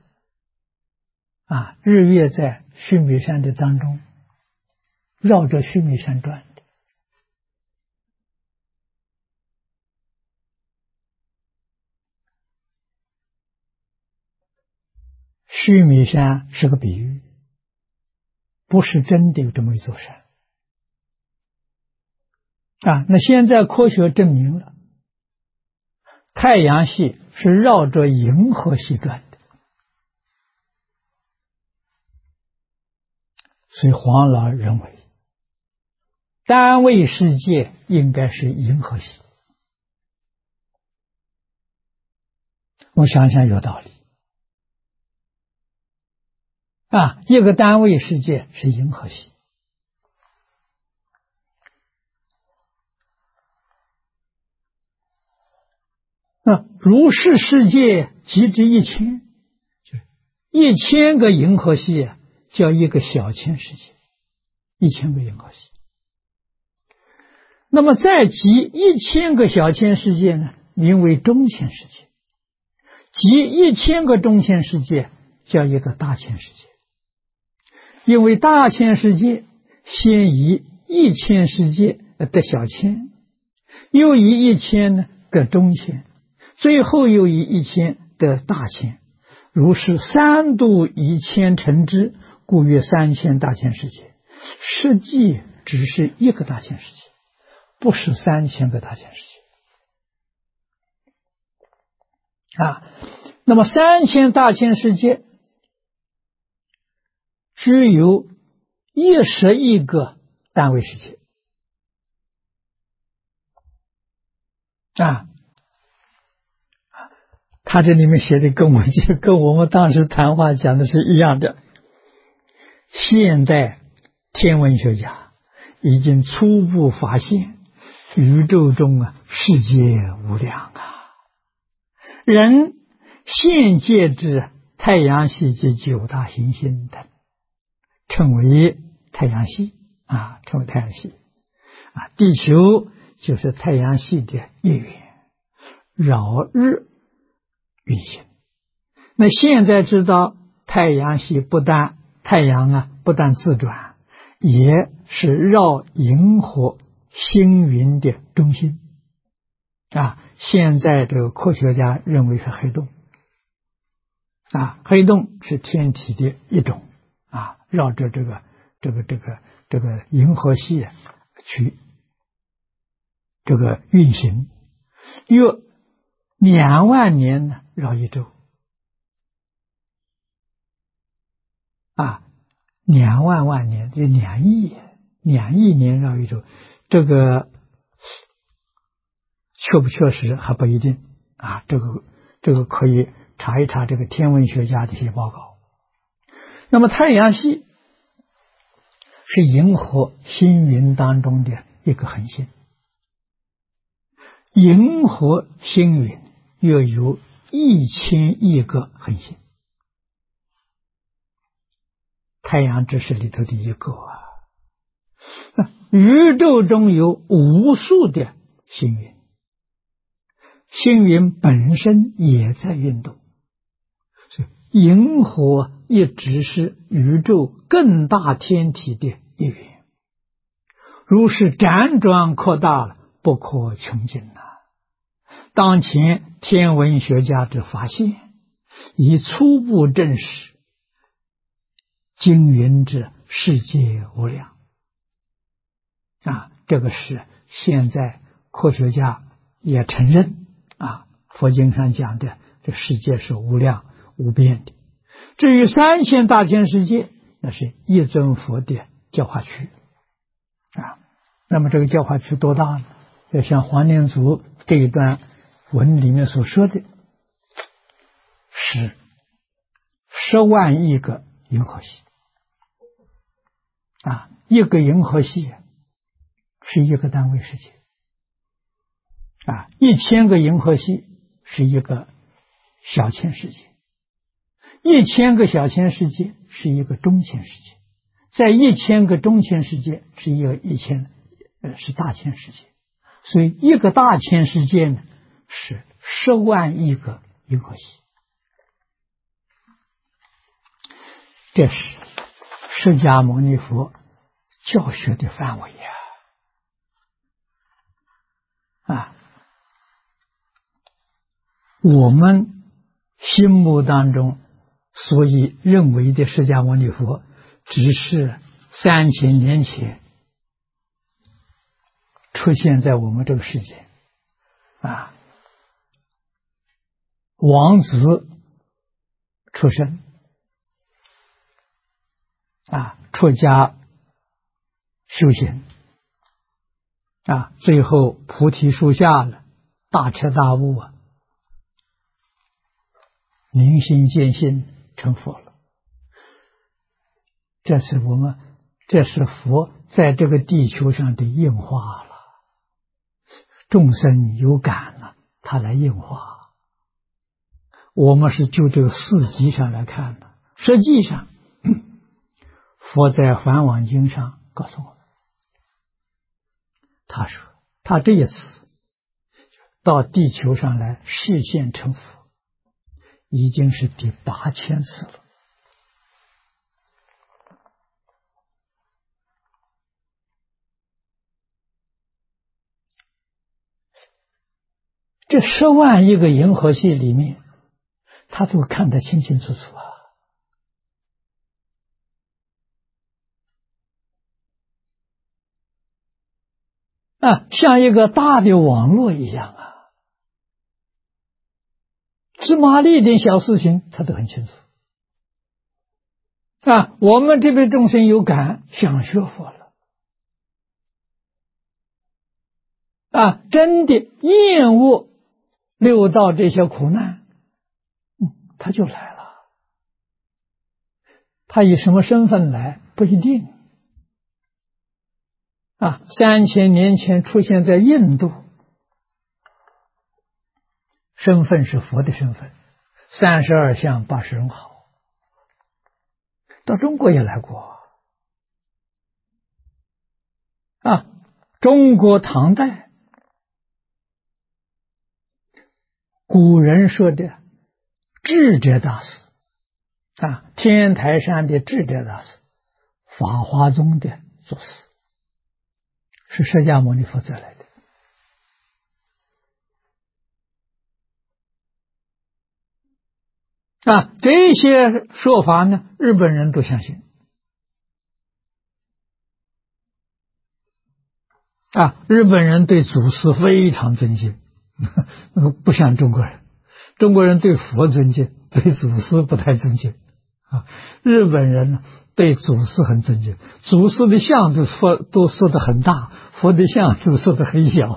日月在须弥山的当中，绕着须弥山转的。须弥山是个比喻，不是真的有这么一座山那现在科学证明了，太阳系是绕着银河系转的，所以黄老认为单位世界应该是银河系。我想想有道理一个单位世界是银河系。如是世界即之1000，1000个银河系叫一个小千世界，1000个银河系。那么再集1000个小千世界呢，名为中千世界。集1000个中千世界叫一个大千世界。因为大千世界先以1000世界得小千，又以1000呢得中千，最后又以1000得大千。如是3度以千成之，故曰3000大千世界。实际只是一个大千世界，不是3000个大千世界那么3000大千世界只有11个单位世界他这里面写的跟我们当时谈话讲的是一样的。现代天文学家已经初步发现，宇宙中世界无量人现界之太阳系及9大行星等，称为太阳系称为太阳系地球就是太阳系的一员，绕日运行。那现在知道太阳系太阳不但自转，也是绕银河星云的中心现在这个科学家认为是黑洞黑洞是天体的一种绕着这个银河系去这个运行，约2万年呢绕一周2万年就2亿年绕一周，这个确不确实还不一定这个可以查一查这个天文学家的一些报告。那么太阳系是银河星云当中的一个恒星，银河星云约有1000亿个恒星，太阳只是里头的一个宇宙中有无数的星云，星云本身也在运动，所以银河也只是宇宙更大天体的一员，如是辗转扩大了，不可穷尽当前天文学家之发现，已初步证实经云之世界无量这个是现在科学家也承认佛经上讲的这世界是无量无边的。至于3000大千世界，那是一尊佛的教化区那么这个教化区多大呢？就像黄念祖这一段文里面所说的，是10万亿个银河系一个银河系是一个单位世界1000个银河系是一个小千世界，1000个小千世界是一个中千世界，在1000个中千世界是一个是大千世界，所以一个大千世界呢是10万亿个银河系。这是释迦牟尼佛教学的范围我们心目当中所以认为的释迦牟尼佛，只是3000年前出现在我们这个世界王子出生出家修行最后菩提树下了，大彻大悟明心见性成佛了。这是佛在这个地球上的应化了，众生有感了，他来应化。我们是就这个4级上来看的，实际上佛在《梵网经》上告诉我们，他说他这一次到地球上来示现成佛，已经是第8000次了。这10万亿个银河系里面，他都看得清清楚楚像一个大的网络一样芝麻粒点小事情他都很清楚我们这辈众生有感，想学佛了真的厌恶六道这些苦难，他就来了。他以什么身份来不一定3000年前出现在印度，身份是佛的身份，32相80人好。到中国也来过中国唐代古人说的智者大师天台山的智者大师，法华宗的祖师，是释迦牟尼佛再来的这些说法呢，日本人都相信日本人对祖师非常尊敬不像中国人，中国人对佛尊敬，对祖师不太尊敬日本人呢对祖师很尊敬，祖师的像都说得很大，佛的像都说得很小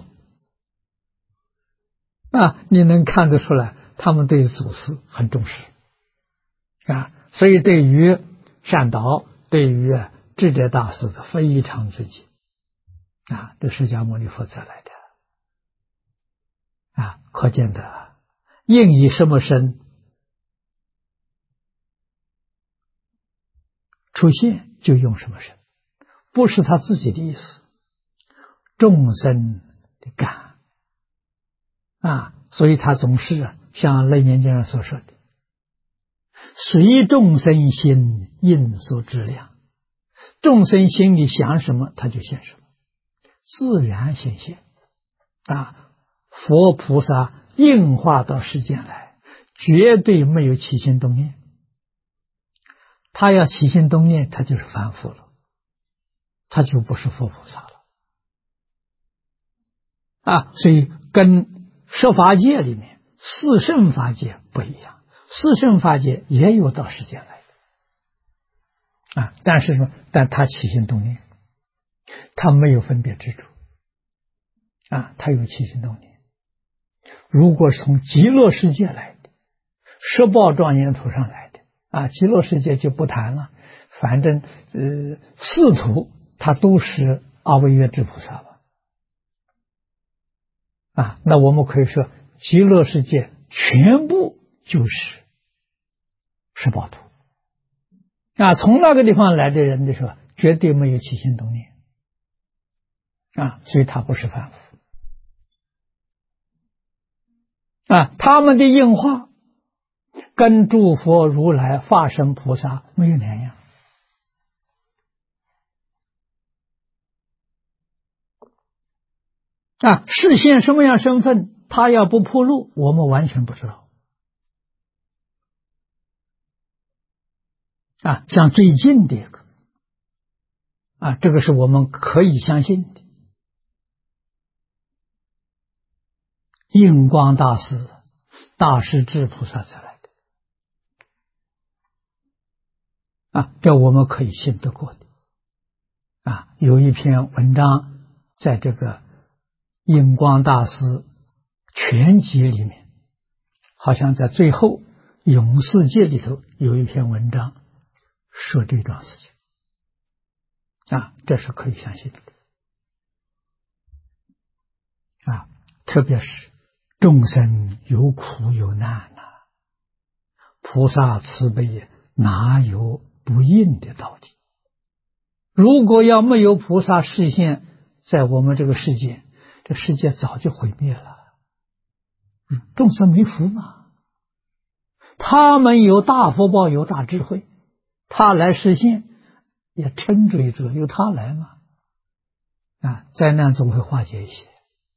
你能看得出来他们对祖师很重视所以对于善导，对于智者大师的非常尊敬这释迦牟尼佛再来的可见的应以什么身出现就用什么身，不是他自己的意思，众生的感所以他总是像楞严经上所说的，随众生心应所知量，众生心里想什么他就现什么，自然显现佛菩萨应化到世间来，绝对没有起心动念，他要起心动念他就是凡夫了，他就不是佛菩萨了所以跟十法界里面四圣法界不一样，四圣法界也有到世间来但是说他起心动念，他没有分别执着他有起心动念。如果是从极乐世界来的，十报庄严土上来的极乐世界就不谈了，反正四土它都是阿惟越致菩萨吧那我们可以说极乐世界全部就是十报土从那个地方来的人的时候绝对没有起心动念所以他不是凡夫他们的应化跟诸佛如来法身菩萨没有两样示现什么样身份，他要不铺路我们完全不知道像最近的一个这个是我们可以相信的，印光大师大势至菩萨才来的这我们可以信得过的有一篇文章在这个印光大师全集里面，好像在最后永世界里头有一篇文章说这桩事情这是可以相信的特别是众生有苦有难菩萨慈悲哪有不应的道理如果要没有菩萨示现在我们这个世界，这世界早就毁灭了。众生没福嘛，他们有大福报，有大智慧，他来示现也称之为者，由他来嘛。灾难总会化解一些。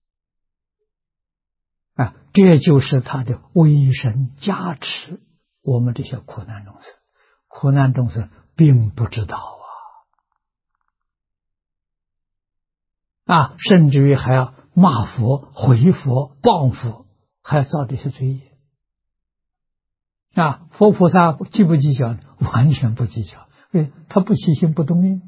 这就是他的威神加持我们这些苦难众生。苦难众生并不知道甚至于还要骂佛、毁佛、谤佛，还要造这些罪业。佛菩萨计不计较？完全不计较，他不起心不动念。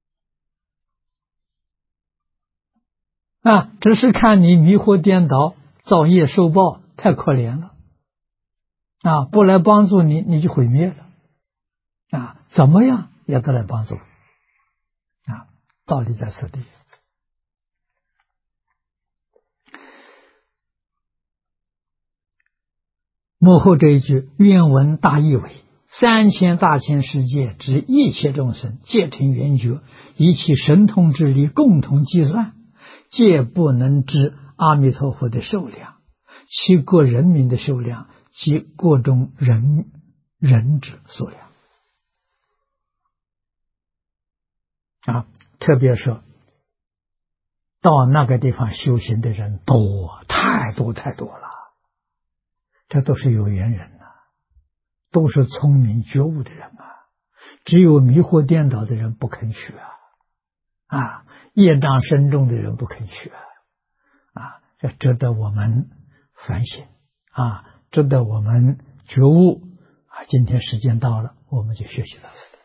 只是看你迷惑颠倒，造业受报，太可怜了。不来帮助你，你就毁灭了。怎么样也得来帮助。道理在此地。幕后这一句愿闻大意为：3000大千世界之一切众生，皆成圆觉，以其神通之力共同计算，皆不能知阿弥陀佛的寿量，其各人民的寿量及各种人之数量。特别说到那个地方修行的人多，太多了。这都是有缘人都是聪明觉悟的人只有迷惑颠倒的人不肯学业障深重的人不肯学这值得我们反省值得我们觉悟今天时间到了，我们就学习到这里。